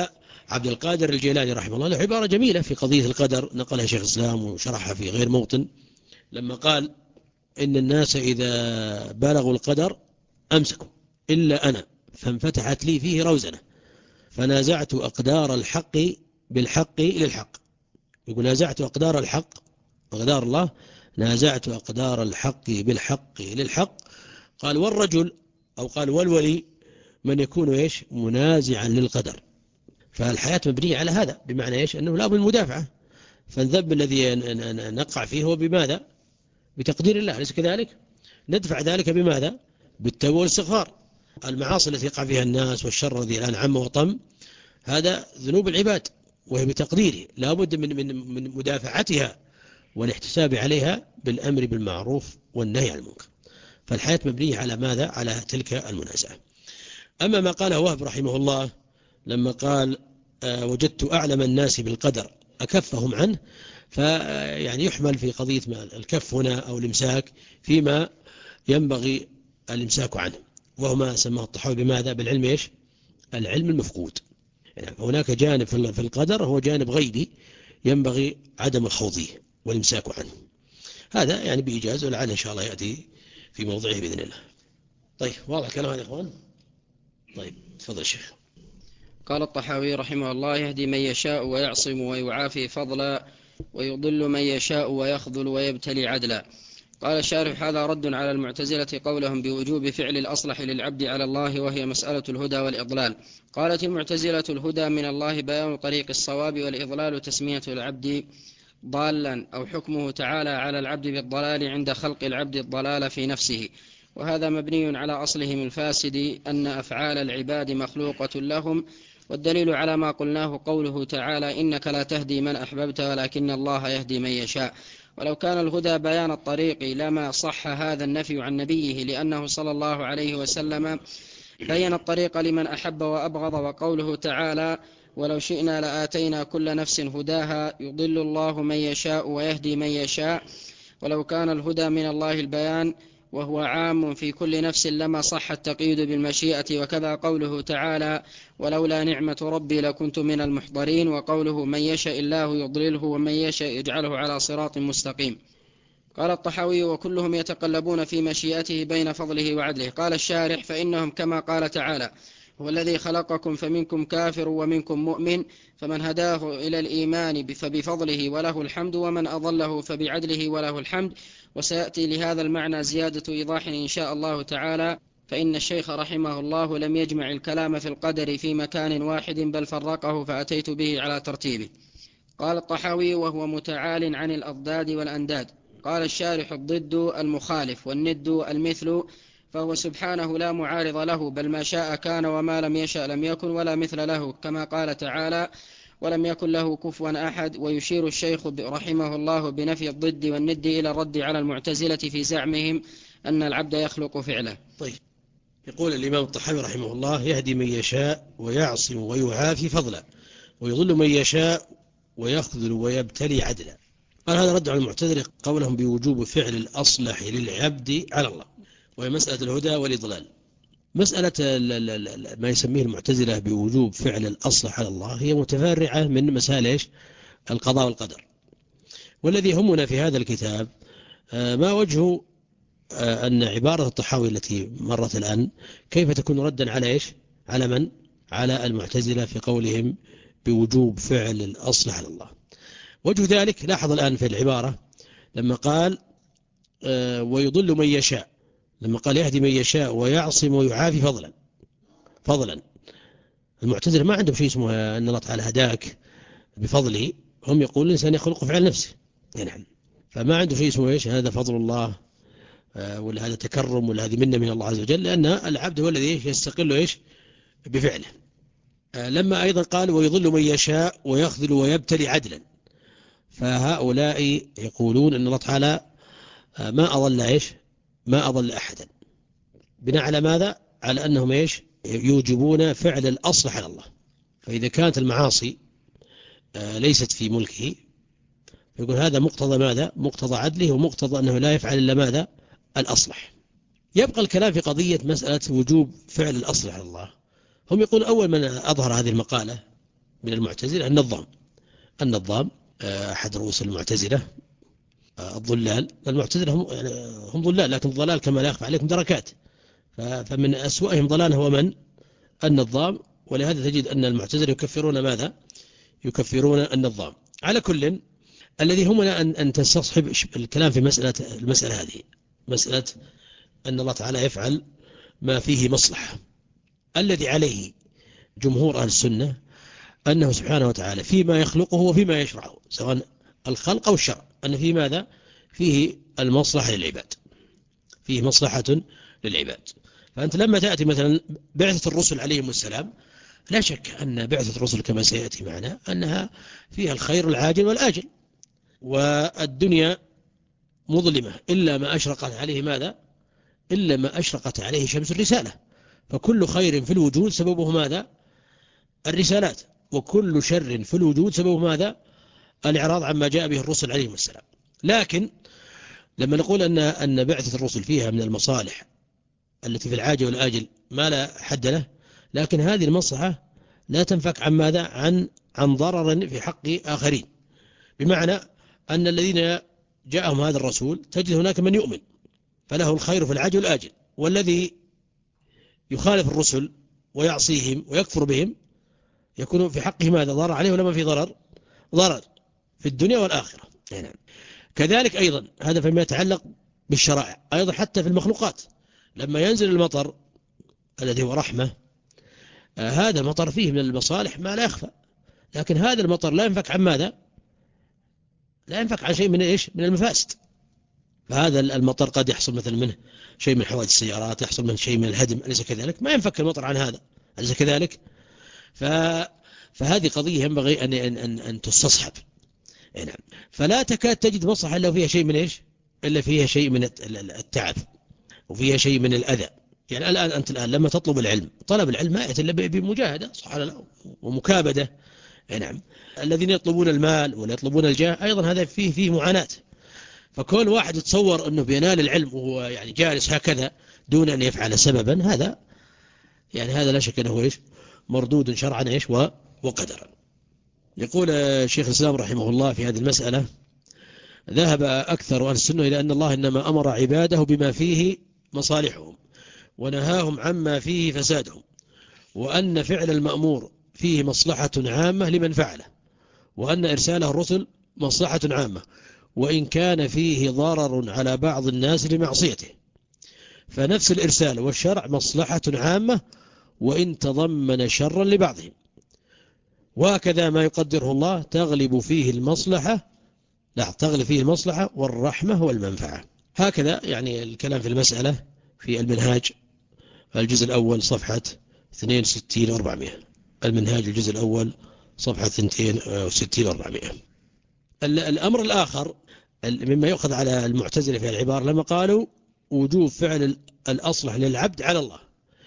عبد القادر الجيلاني رحمه الله له عبارة جميلة في قضية القدر نقلها شيخ الإسلام وشرحها في غير موطن، لما قال إن الناس إذا بلغوا القدر أمسكوا إلا أنا فانفتحت لي فيه روزنة فنازعت أقدار الحق بالحق للحق. يقول نازعت أقدار الحق، أقدار الله، نازعت أقدار الحق بالحق للحق. قال والرجل أو قال والولي من يكون إيش منازعا للقدر. فالحياة مبنية على هذا، بمعنى إيش أنه لا بد المدافعة. فالذنب الذي نقع فيه هو بماذا؟ بتقدير الله، أليس كذلك؟ ندفع ذلك بماذا؟ بالتوبة والاستغفار. المعاصي التي يقع فيها الناس والشر الذي الآن عم وطم هذا ذنوب العباد وهي بتقديره، لا بد من من من مدافعتها والاحتساب عليها بالأمر بالمعروف والنهي عن المنكر. فالحياة مبنية على ماذا؟ على تلك المنازعة. أما ما قاله وهب رحمه الله لما قال آه وجدت أعلم الناس بالقدر أكفهم عنه، فيعني يحمل في قضية الكف هنا أو الإمساك فيما ينبغي الإمساك عنه، وهو ما سماه الطحاوي بماذا؟ بالعلم إيش؟ العلم المفقود. يعني هناك جانب في القدر هو جانب غيبي ينبغي عدم الخوض فيه والإمساك عنه. هذا يعني بإيجاز، ولعل إن شاء الله يأتي في موضعه بإذن الله. طيب واضح كلام هذا يا إخوان؟ طيب تفضل الشيخ. قال الطحاوي رحمه الله يهدي من يشاء ويعصم ويعافي فضلا ويضل من يشاء ويخذل ويبتلي عدلا. قال الشارح هذا رد على المعتزلة قولهم بوجوب فعل الأصلح للعبد على الله، وهي مسألة الهدى والإضلال. قالت المعتزلة الهدى من الله بيان طريق الصواب، والإضلال تسمية العبد ضالا أو حكمه تعالى على العبد بالضلال عند خلق العبد الضلال في نفسه، وهذا مبني على أصلهم الفاسد أن أفعال العباد مخلوقة لهم. والدليل على ما قلناه قوله تعالى إنك لا تهدي من أحببت ولكن الله يهدي من يشاء. ولو كان الهدى بيان الطريق لما صح هذا النفي عن نبيه، لأنه صلى الله عليه وسلم بين الطريق لمن أحب وأبغض. وقوله تعالى ولو شئنا لآتينا كل نفس هداها يضل الله من يشاء ويهدي من يشاء. ولو كان الهدى من الله البيان وهو عام في كل نفس لما صح التقييد بالمشيئة. وكذا قوله تعالى ولولا نعمة ربي لكنت من المحضرين. وقوله من يشاء الله يضلله ومن يشاء يجعله على صراط مستقيم. قال الطحاوي وكلهم يتقلبون في مشيئته بين فضله وعدله. قال الشارح فإنهم كما قال تعالى هو الذي خلقكم فمنكم كافر ومنكم مؤمن، فمن هداه إلى الإيمان فبفضله وله الحمد، ومن أضله فبعدله وله الحمد. وسيأتي لهذا المعنى زيادة إيضاح إن شاء الله تعالى، فإن الشيخ رحمه الله لم يجمع الكلام في القدر في مكان واحد بل فرقه فأتيت به على ترتيبه. قال الطحاوي وهو متعال عن الأضداد والأنداد. قال الشارح الضد المخالف والند المثل، فهو سبحانه لا معارض له، بل ما شاء كان وما لم يشأ لم يكن ولا مثل له، كما قال تعالى ولم يكن له كفوا أحد. ويشير الشيخ رحمه الله بنفي الضد والند إلى الرد على المعتزلة في زعمهم أن العبد يخلق فعله. طيب يقول الإمام الطحاوي رحمه الله يهدي من يشاء ويعصم ويعافي فضلا ويضل من يشاء ويخذل ويبتلي عدلا. قال هذا رد على المعتزلة قولهم بوجوب فعل الأصلح للعبد على الله، وهي مسألة الهدى والإضلال. مسألة ما يسميه المعتزلة بوجوب فعل الأصلح على الله هي متفرعة من مسائل إيش؟ القضاء والقدر. والذي يهمنا في هذا الكتاب ما وجه أن عبارة الطحاوي التي مرت الآن كيف تكون ردا على إيش؟ على من؟ على المعتزلة في قولهم بوجوب فعل الأصلح على الله. وجه ذلك لاحظ الآن في العبارة لما قال ويضل من يشاء، لما قال يهدي من يشاء ويعصم ويعافي فضلا. فضلا المعتزلة ما عندهم شيء اسمه أن الله تعالى هداك بفضله، هم يقولون الإنسان يخلق فعل نفسه يعني، فما عنده شيء اسمه إيش هذا فضل الله ولا هذا تكرم ولا هذه منة من الله عز وجل، لأن العبد هو الذي يستقل إيش بفعله. لما أيضا قال ويضل من يشاء ويخذل ويبتلي عدلا، فهؤلاء يقولون أن الله تعالى ما أضل إيش ما أضل أحدا، بناء على ماذا؟ على أنهم إيش يوجبون فعل الأصلح على الله. فإذا كانت المعاصي ليست في ملكه يقول هذا مقتضى ماذا؟ مقتضى عدله، ومقتضى أنه لا يفعل إلا ماذا؟ الأصلح. يبقى الكلام في قضية مسألة وجوب فعل الأصلح على الله. هم يقول أول من أظهر هذه المقالة من المعتزلة النظام. النظام أحد رؤوس المعتزلة الضلال. المعتزلة هم, هم ضلال، لكن الضلال كما لا يخفى عليكم دركات. فمن أسوأهم ضلال هو من؟ النظام. ولهذا تجد أن المعتزلة يكفرون ماذا؟ يكفرون النظام. على كل، الذي هم أن أن تستصحب الكلام في مسألة المسألة هذه، مسألة أن الله تعالى يفعل ما فيه مصلحة. الذي عليه جمهور أهل السنة أنه سبحانه وتعالى فيما يخلقه وفيما يشرعه، سواء الخلق أو الشرع، أن فيه ماذا؟ فيه المصلحة للعباد، فيه مصلحة للعباد. فأنت لما تأتي مثلا بعثة الرسل عليهم السلام، لا شك أن بعثة الرسل كما سيأتي معنا أنها فيها الخير العاجل والآجل، والدنيا مظلمة إلا ما أشرقت عليه ماذا؟ إلا ما أشرقت عليه شمس الرسالة. فكل خير في الوجود سببه ماذا؟ الرسالات. وكل شر في الوجود سببه ماذا؟ الإعراض عما جاء به الرسل عليهم السلام. لكن لما نقول أن أن بعثة الرسل فيها من المصالح التي في العاجل والآجل ما لا حد له، لكن هذه المصلحة لا تنفك عن ماذا؟ عن عن ضرر في حق آخرين. بمعنى أن الذين جاءهم هذا الرسول تجد هناك من يؤمن فله الخير في العاجل والآجل، والذي يخالف الرسل ويعصيهم ويكفر بهم يكون في حقه ماذا؟ ضرر عليه ولا ما في ضرر؟ ضرر في الدنيا والآخرة. يعني كذلك أيضا هذا فيما يتعلق بالشرائع، أيضا حتى في المخلوقات لما ينزل المطر الذي هو رحمة، آه هذا المطر فيه من المصالح ما لا يخفى، لكن هذا المطر لا ينفك عن ماذا؟ لا ينفك عن شيء من إيش؟ من المفاسد. فهذا المطر قد يحصل مثلا منه شيء من حوادث السيارات، يحصل منه شيء من الهدم، أليس كذلك؟ ما ينفك المطر عن هذا، أليس كذلك؟ ف... فهذه قضية ينبغي أن, أن, أن, أن تستصحب. نعم. فلا تكاد تجد مصلحة إلا فيها شيء من إيش؟ إلا فيها شيء من التعب وفيها شيء من الأذى. يعني الآن أنت الآن لما تطلب العلم، طلب العلم ما يأتي إلا بمجاهدة صح ولا ومكابدة. نعم. الذين يطلبون المال ولا يطلبون الجاه أيضا هذا فيه فيه معاناة. فكون واحد يتصور أنه بينال العلم وهو يعني جالس هكذا دون أن يفعل سببا، هذا يعني هذا لا شك أنه إيش؟ مردود شرعا إيش وقدرا. يقول شيخ الإسلام رحمه الله في هذه المسألة: ذهب أكثر أهل السنة إلى أن الله إنما أمر عباده بما فيه مصالحهم ونهاهم عما فيه فسادهم، وأن فعل المأمور فيه مصلحة عامة لمن فعله، وأن إرساله الرسل مصلحة عامة وإن كان فيه ضرر على بعض الناس لمعصيته، فنفس الإرسال والشرع مصلحة عامة وإن تضمن شرا لبعضهم، وهكذا ما يقدره الله تغلب فيه المصلحة لا تغلب فيه المصلحة والرحمة والمنفعة. هكذا يعني الكلام في المسألة في المنهاج الجزء الأول صفحة اثنين وستين وأربعمائة. المنهاج الجزء الأول صفحة اثنين وستين وأربعمائة. الأمر الآخر مما يؤخذ على المعتزلة في العبارة لما قالوا وجوب فعل الأصلح للعبد على الله،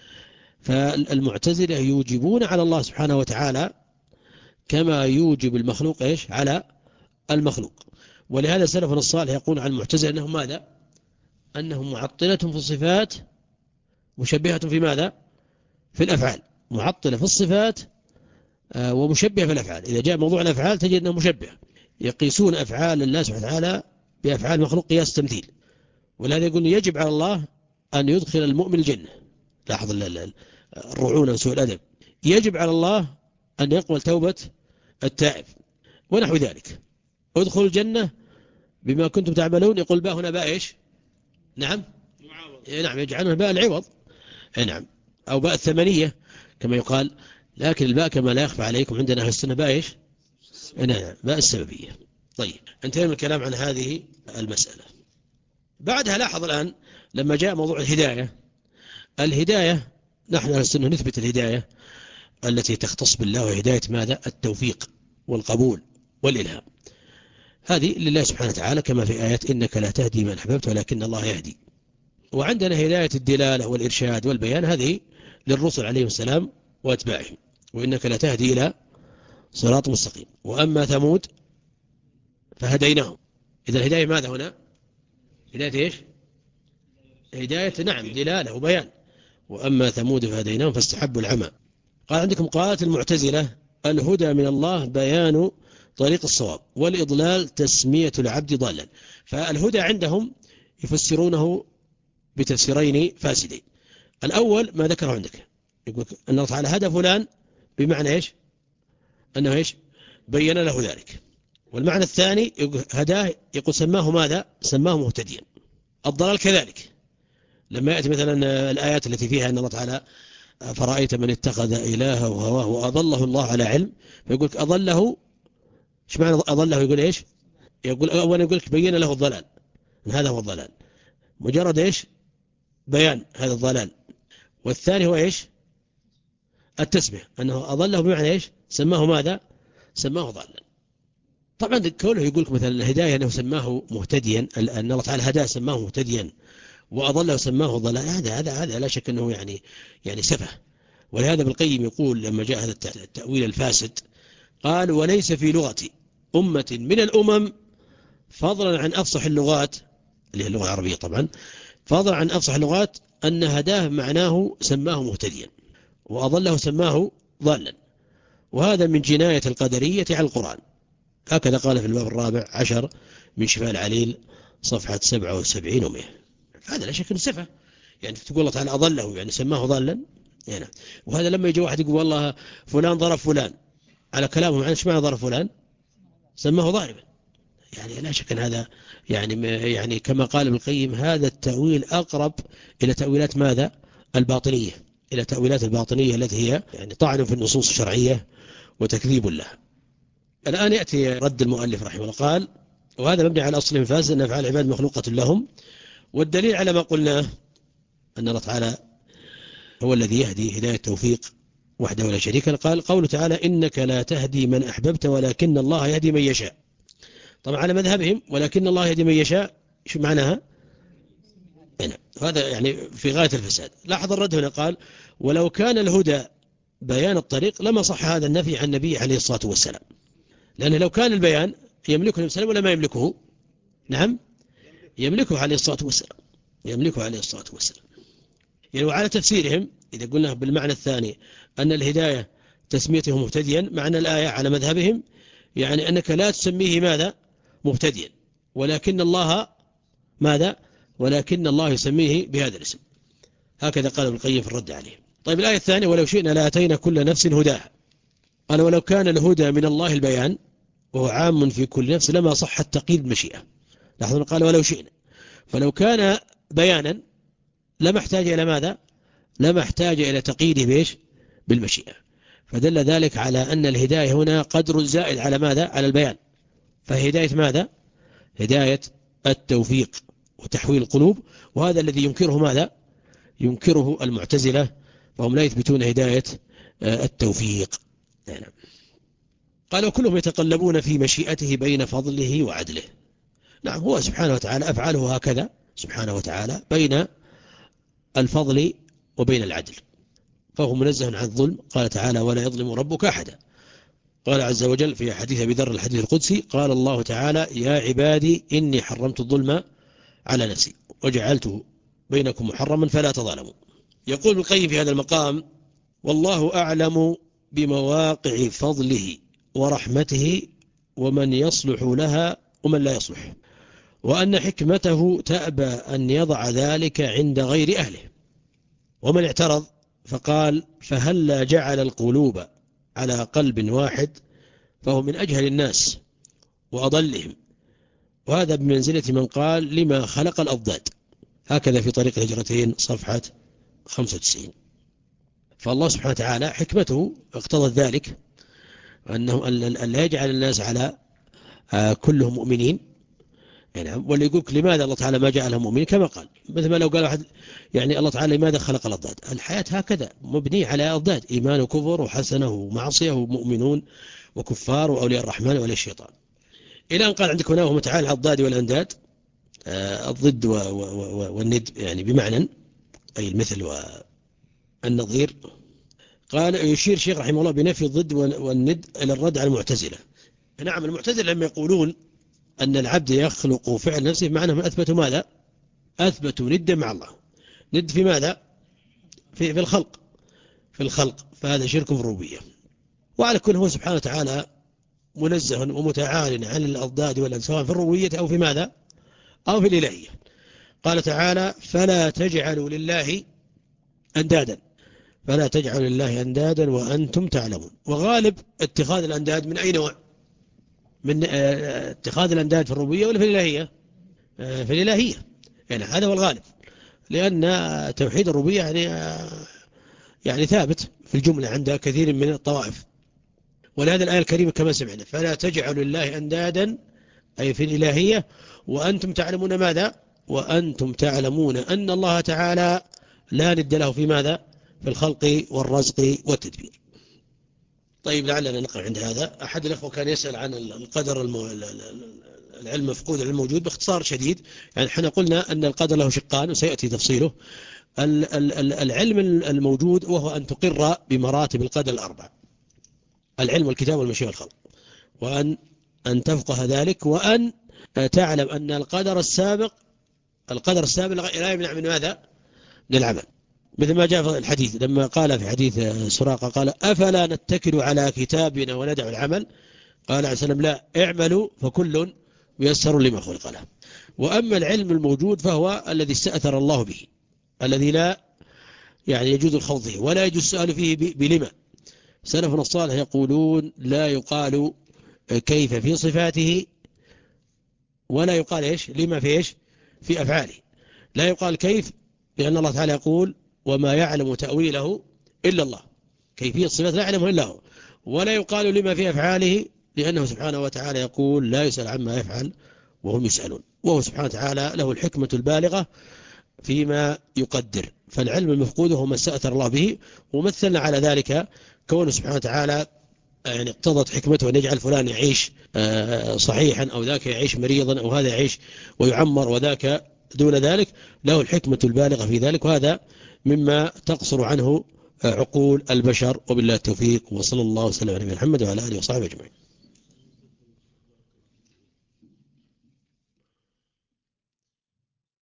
فالمعتزلة يوجبون على الله سبحانه وتعالى كما يوجب المخلوق إيش على المخلوق. ولهذا سلفنا الصالح يقول عن المعتزلة أنهم ماذا؟ أنهم معطلة في الصفات مشبهة في ماذا؟ في الأفعال. معطلة في الصفات ومشبهة في الأفعال. إذا جاء موضوع الأفعال تجد أنه مشبه، يقيسون أفعال الله سبحانه وتعالى بأفعال المخلوق قياس تمثيل. ولهذا يقول يجب على الله أن يدخل المؤمن الجنة. لاحظ الرعونة وسوء الأدب. يجب على الله أن يقبل توبة التائب ونحو ذلك. ادخلوا الجنة بما كنتم تعملون. يقول باء هنا باء إيش؟ نعم نعم يجعلون باء العوض. نعم. أو باء الثمانية كما يقال. لكن الباء كما لا يخفى عليكم عندنا أهل السنة باء إيش؟ نعم باء السببية. طيب انتهينا من الكلام عن هذه المسألة. بعدها لاحظ الآن لما جاء موضوع الهداية. الهداية نحن أهل السنة نثبت الهداية التي تختص بالله، وهداية ماذا؟ التوفيق والقبول والإلهام. هذه لله سبحانه وتعالى كما في آيات إنك لا تهدي من أحببت ولكن الله يهدي. وعندنا هداية الدلالة والإرشاد والبيان، هذه للرسل عليهم السلام وأتباعهم، وإنك لا تهدي إلى صراط مستقيم. وأما ثمود فهديناهم. إذا الهداية ماذا هنا؟ هداية إيش؟ هداية نعم دلالة وبيان. وأما ثمود فهديناهم فاستحبوا العمى. قال عندكم قالت المعتزلة الهدى من الله بيان طريق الصواب، والإضلال تسمية العبد ضالا. فالهدى عندهم يفسرونه بتفسيرين فاسدين. الأول ما ذكره عندك، يقول أن الله تعالى هدى فلان بمعنى إيش؟ أنه إيش؟ بين له ذلك. والمعنى الثاني هداه، يقول سماه ماذا؟ سماه مهتديا. الضلال كذلك، لما يأتي مثلا الآيات التي فيها أن الله تعالى فرأيت من اتخذ إلهه وهواه وأضله الله على علم، فيقول أضله، إيش معنى أضله؟ يقول إيش؟ يقول أولا يقول لك بين له الضلال، هذا هو الضلال، مجرد إيش؟ بيان هذا الضلال. والثاني هو إيش؟ التسمية، أنه أضله بمعنى إيش؟ سماه ماذا؟ سماه ضالا. طبعا كونه يقول لك مثلا الهداية أنه سماه مهتديا، أن الله تعالى هداه سماه مهتديا وأضله سماه ضلال، هذا هذا هذا لا شك أنه يعني يعني سفه. ولهذا ابن القيم يقول لما جاء هذا التأويل الفاسد قال: وليس في لغة أمة من الأمم فضلا عن أفصح اللغات، اللي هي اللغة العربية طبعا، فضلا عن أفصح اللغات، أن هداه معناه سماه مهتديا وأضله سماه ضالا، وهذا من جناية القدرية على القرآن. هكذا قال في الباب الرابع عشر من شفاء العليل صفحة سبعة وسبعين ومئة. هذا لا شك أنه سفه، يعني تقول الله تعالى أضله يعني سماه ضالا يعني. وهذا لما يجي واحد يقول والله فلان ضرب فلان على كلامه، معنى ايش معنى ضرب فلان؟ سماه ضاربا. يعني لا شك أن هذا يعني يعني كما قال ابن القيم هذا التأويل أقرب إلى تأويلات ماذا؟ الباطنية، إلى تأويلات الباطنية التي هي يعني طعن في النصوص الشرعية وتكذيب لها. الآن يأتي رد المؤلف رحمه الله قال: وهذا مبني على أصل فاسد أن أفعال العباد مخلوقة لهم، والدليل على ما قلناه أن الله تعالى هو الذي يهدي هداية التوفيق وحده ولا شريك له. قال قوله تعالى: إنك لا تهدي من أحببت ولكن الله يهدي من يشاء. طبعا على مذهبهم ولكن الله يهدي من يشاء، شو معناها؟ هنا هذا يعني في غاية الفساد. لاحظ الرد هنا قال: ولو كان الهدى بيان الطريق لما صح هذا النفي عن النبي عليه الصلاة والسلام، لأنه لو كان البيان يملكه النبي صلى الله عليه وسلم ولا ما يملكه؟ نعم يملكه عليه الصلاة والسلام، يملكه عليه الصلاة والسلام. يعني وعلى تفسيرهم إذا قلنا بالمعنى الثاني أن الهداية تسميته مهتديا، معنى الآية على مذهبهم يعني أنك لا تسميه ماذا؟ مهتديا، ولكن الله ماذا؟ ولكن الله يسميه بهذا الاسم. هكذا قال ابن القيم في الرد عليه. طيب الآية الثانية: ولو شئنا لآتينا كل نفس هداها. قال: ولو كان الهدى من الله البيان وهو عام في كل نفس لما صح التقييد بمشيئة. لاحظوا قال ولو شئنا، فلو كان بيانا لما احتاج إلى ماذا؟ لما احتاج إلى تقييده بإيش؟ بالمشيئة. فدل ذلك على أن الهداية هنا قدر زائد على ماذا؟ على البيان. فهداية ماذا؟ هداية التوفيق وتحويل القلوب، وهذا الذي ينكره ماذا؟ ينكره المعتزلة، فهم لا يثبتون هداية التوفيق. يعني قالوا كلهم يتقلبون في مشيئته بين فضله وعدله. نعم هو سبحانه وتعالى أفعاله هكذا سبحانه وتعالى بين الفضل وبين العدل، فهو منزه عن الظلم. قال تعالى: ولا يظلم ربك أحدا. قال عز وجل في حديث أبي ذر الحديث القدسي: قال الله تعالى: يا عبادي إني حرمت الظلم على نفسي وجعلته بينكم محرما فلا تظالموا. يقول ابن القيم في هذا المقام: والله أعلم بمواقع فضله ورحمته ومن يصلح لها ومن لا يصلح، وأن حكمته تأبى أن يضع ذلك عند غير أهله. ومن اعترض فقال: فهلا جعل القلوب على قلب واحد فهو من أجهل الناس وأضلهم، وهذا بمنزلة من قال لما خلق الأضداد. هكذا في طريق الهجرتين صفحة خمسة وتسعين. فالله سبحانه وتعالى حكمته اقتضت ذلك أنه أن لا يجعل الناس على كلهم مؤمنين. يعني واللي يقولك لماذا الله تعالى ما جعلهم مؤمنين كما قال، مثل ما لو قال واحد يعني الله تعالى لماذا خلق الأضداد؟ الحياة هكذا مبنية على أضداد، إيمان وكفر وحسنة ومعصية ومؤمنون وكفار وأولياء الرحمن وأولياء الشيطان، إلى أن قال عندك هنا وهو متعال على الضاد والأنداد، الضد والند يعني بمعنى أي المثل والنظير. قال يشير الشيخ رحمه الله بنفي الضد والند إلى الرد على المعتزلة. نعم المعتزلة لما يقولون أن العبد يخلق فعل نفسه معناه أثبتوا ماذا؟ أثبتوا ندا مع الله. ند في ماذا؟ في, في الخلق في الخلق فهذا شرك في الربوبية. وعلى كل هو سبحانه وتعالى منزه ومتعال عن الأضداد والأنداد سواء في الربوبية أو في ماذا أو في الإلهية. قال تعالى فلا تجعلوا لله أندادا فلا تجعلوا لله أندادا وأنتم تعلمون. وغالب اتخاذ الأنداد من أي نوع؟ من اتخاذ الأنداد في الربوبية ولا في الإلهية؟ في الإلهية، يعني هذا هو الغالب، لأن توحيد الربوبية يعني يعني ثابت في الجملة عند كثير من الطوائف. ولهذا الآية الكريمة كما سمعنا فلا تجعلوا لله أندادا أي في الإلهية وأنتم تعلمون ماذا؟ وأنتم تعلمون أن الله تعالى لا ند له في ماذا؟ في الخلق والرزق والتدبير. طيب لعلنا نقف عند هذا. أحد الأخوة كان يسأل عن القدر المو... العلم مفقود العلم موجود باختصار شديد. يعني احنا قلنا أن القدر له شقان وسيأتي تفصيله. العلم الموجود وهو أن تقر بمراتب القدر الأربع: العلم والكتاب والمشيئة والخلق، وأن أن تفقه ذلك، وأن تعلم أن القدر السابق القدر السابق لا يمنع من ماذا؟ من العمل، مثل ما جاء في الحديث لما قال في حديث سراقة قال أفلا نتكل على كتابنا وندع العمل؟ قال عليه السلام لا، اعملوا فكل ميسر لما خلق له. وأما العلم الموجود فهو الذي استأثر الله به، الذي لا يعني يجوز الخوض فيه ولا يجوز السؤال فيه بلما. سلفنا الصالح يقولون لا يقال كيف في صفاته ولا يقال إيش لما في إيش في أفعاله. لا يقال كيف لأن الله تعالى يقول وما يعلم تأويله إلا الله، كيفية الصفات لا يعلمه إلا هو. ولا يقال لما في أفعاله لأنه سبحانه وتعالى يقول لا يسأل عما يفعل وهم يسألون، وهو سبحانه وتعالى له الحكمة البالغة فيما يقدر. فالعلم المفقود هو ما استأثر الله به، ومثلنا على ذلك كونه سبحانه وتعالى يعني اقتضت حكمته أن يجعل فلان يعيش صحيحا أو ذاك يعيش مريضا أو هذا يعيش ويعمر وذاك دون ذلك، له الحكمة البالغة في ذلك، وهذا مما تقصر عنه عقول البشر. وبالله التوفيق، وصلى الله وسلم على محمد وعلى آله وصحبه أجمعين.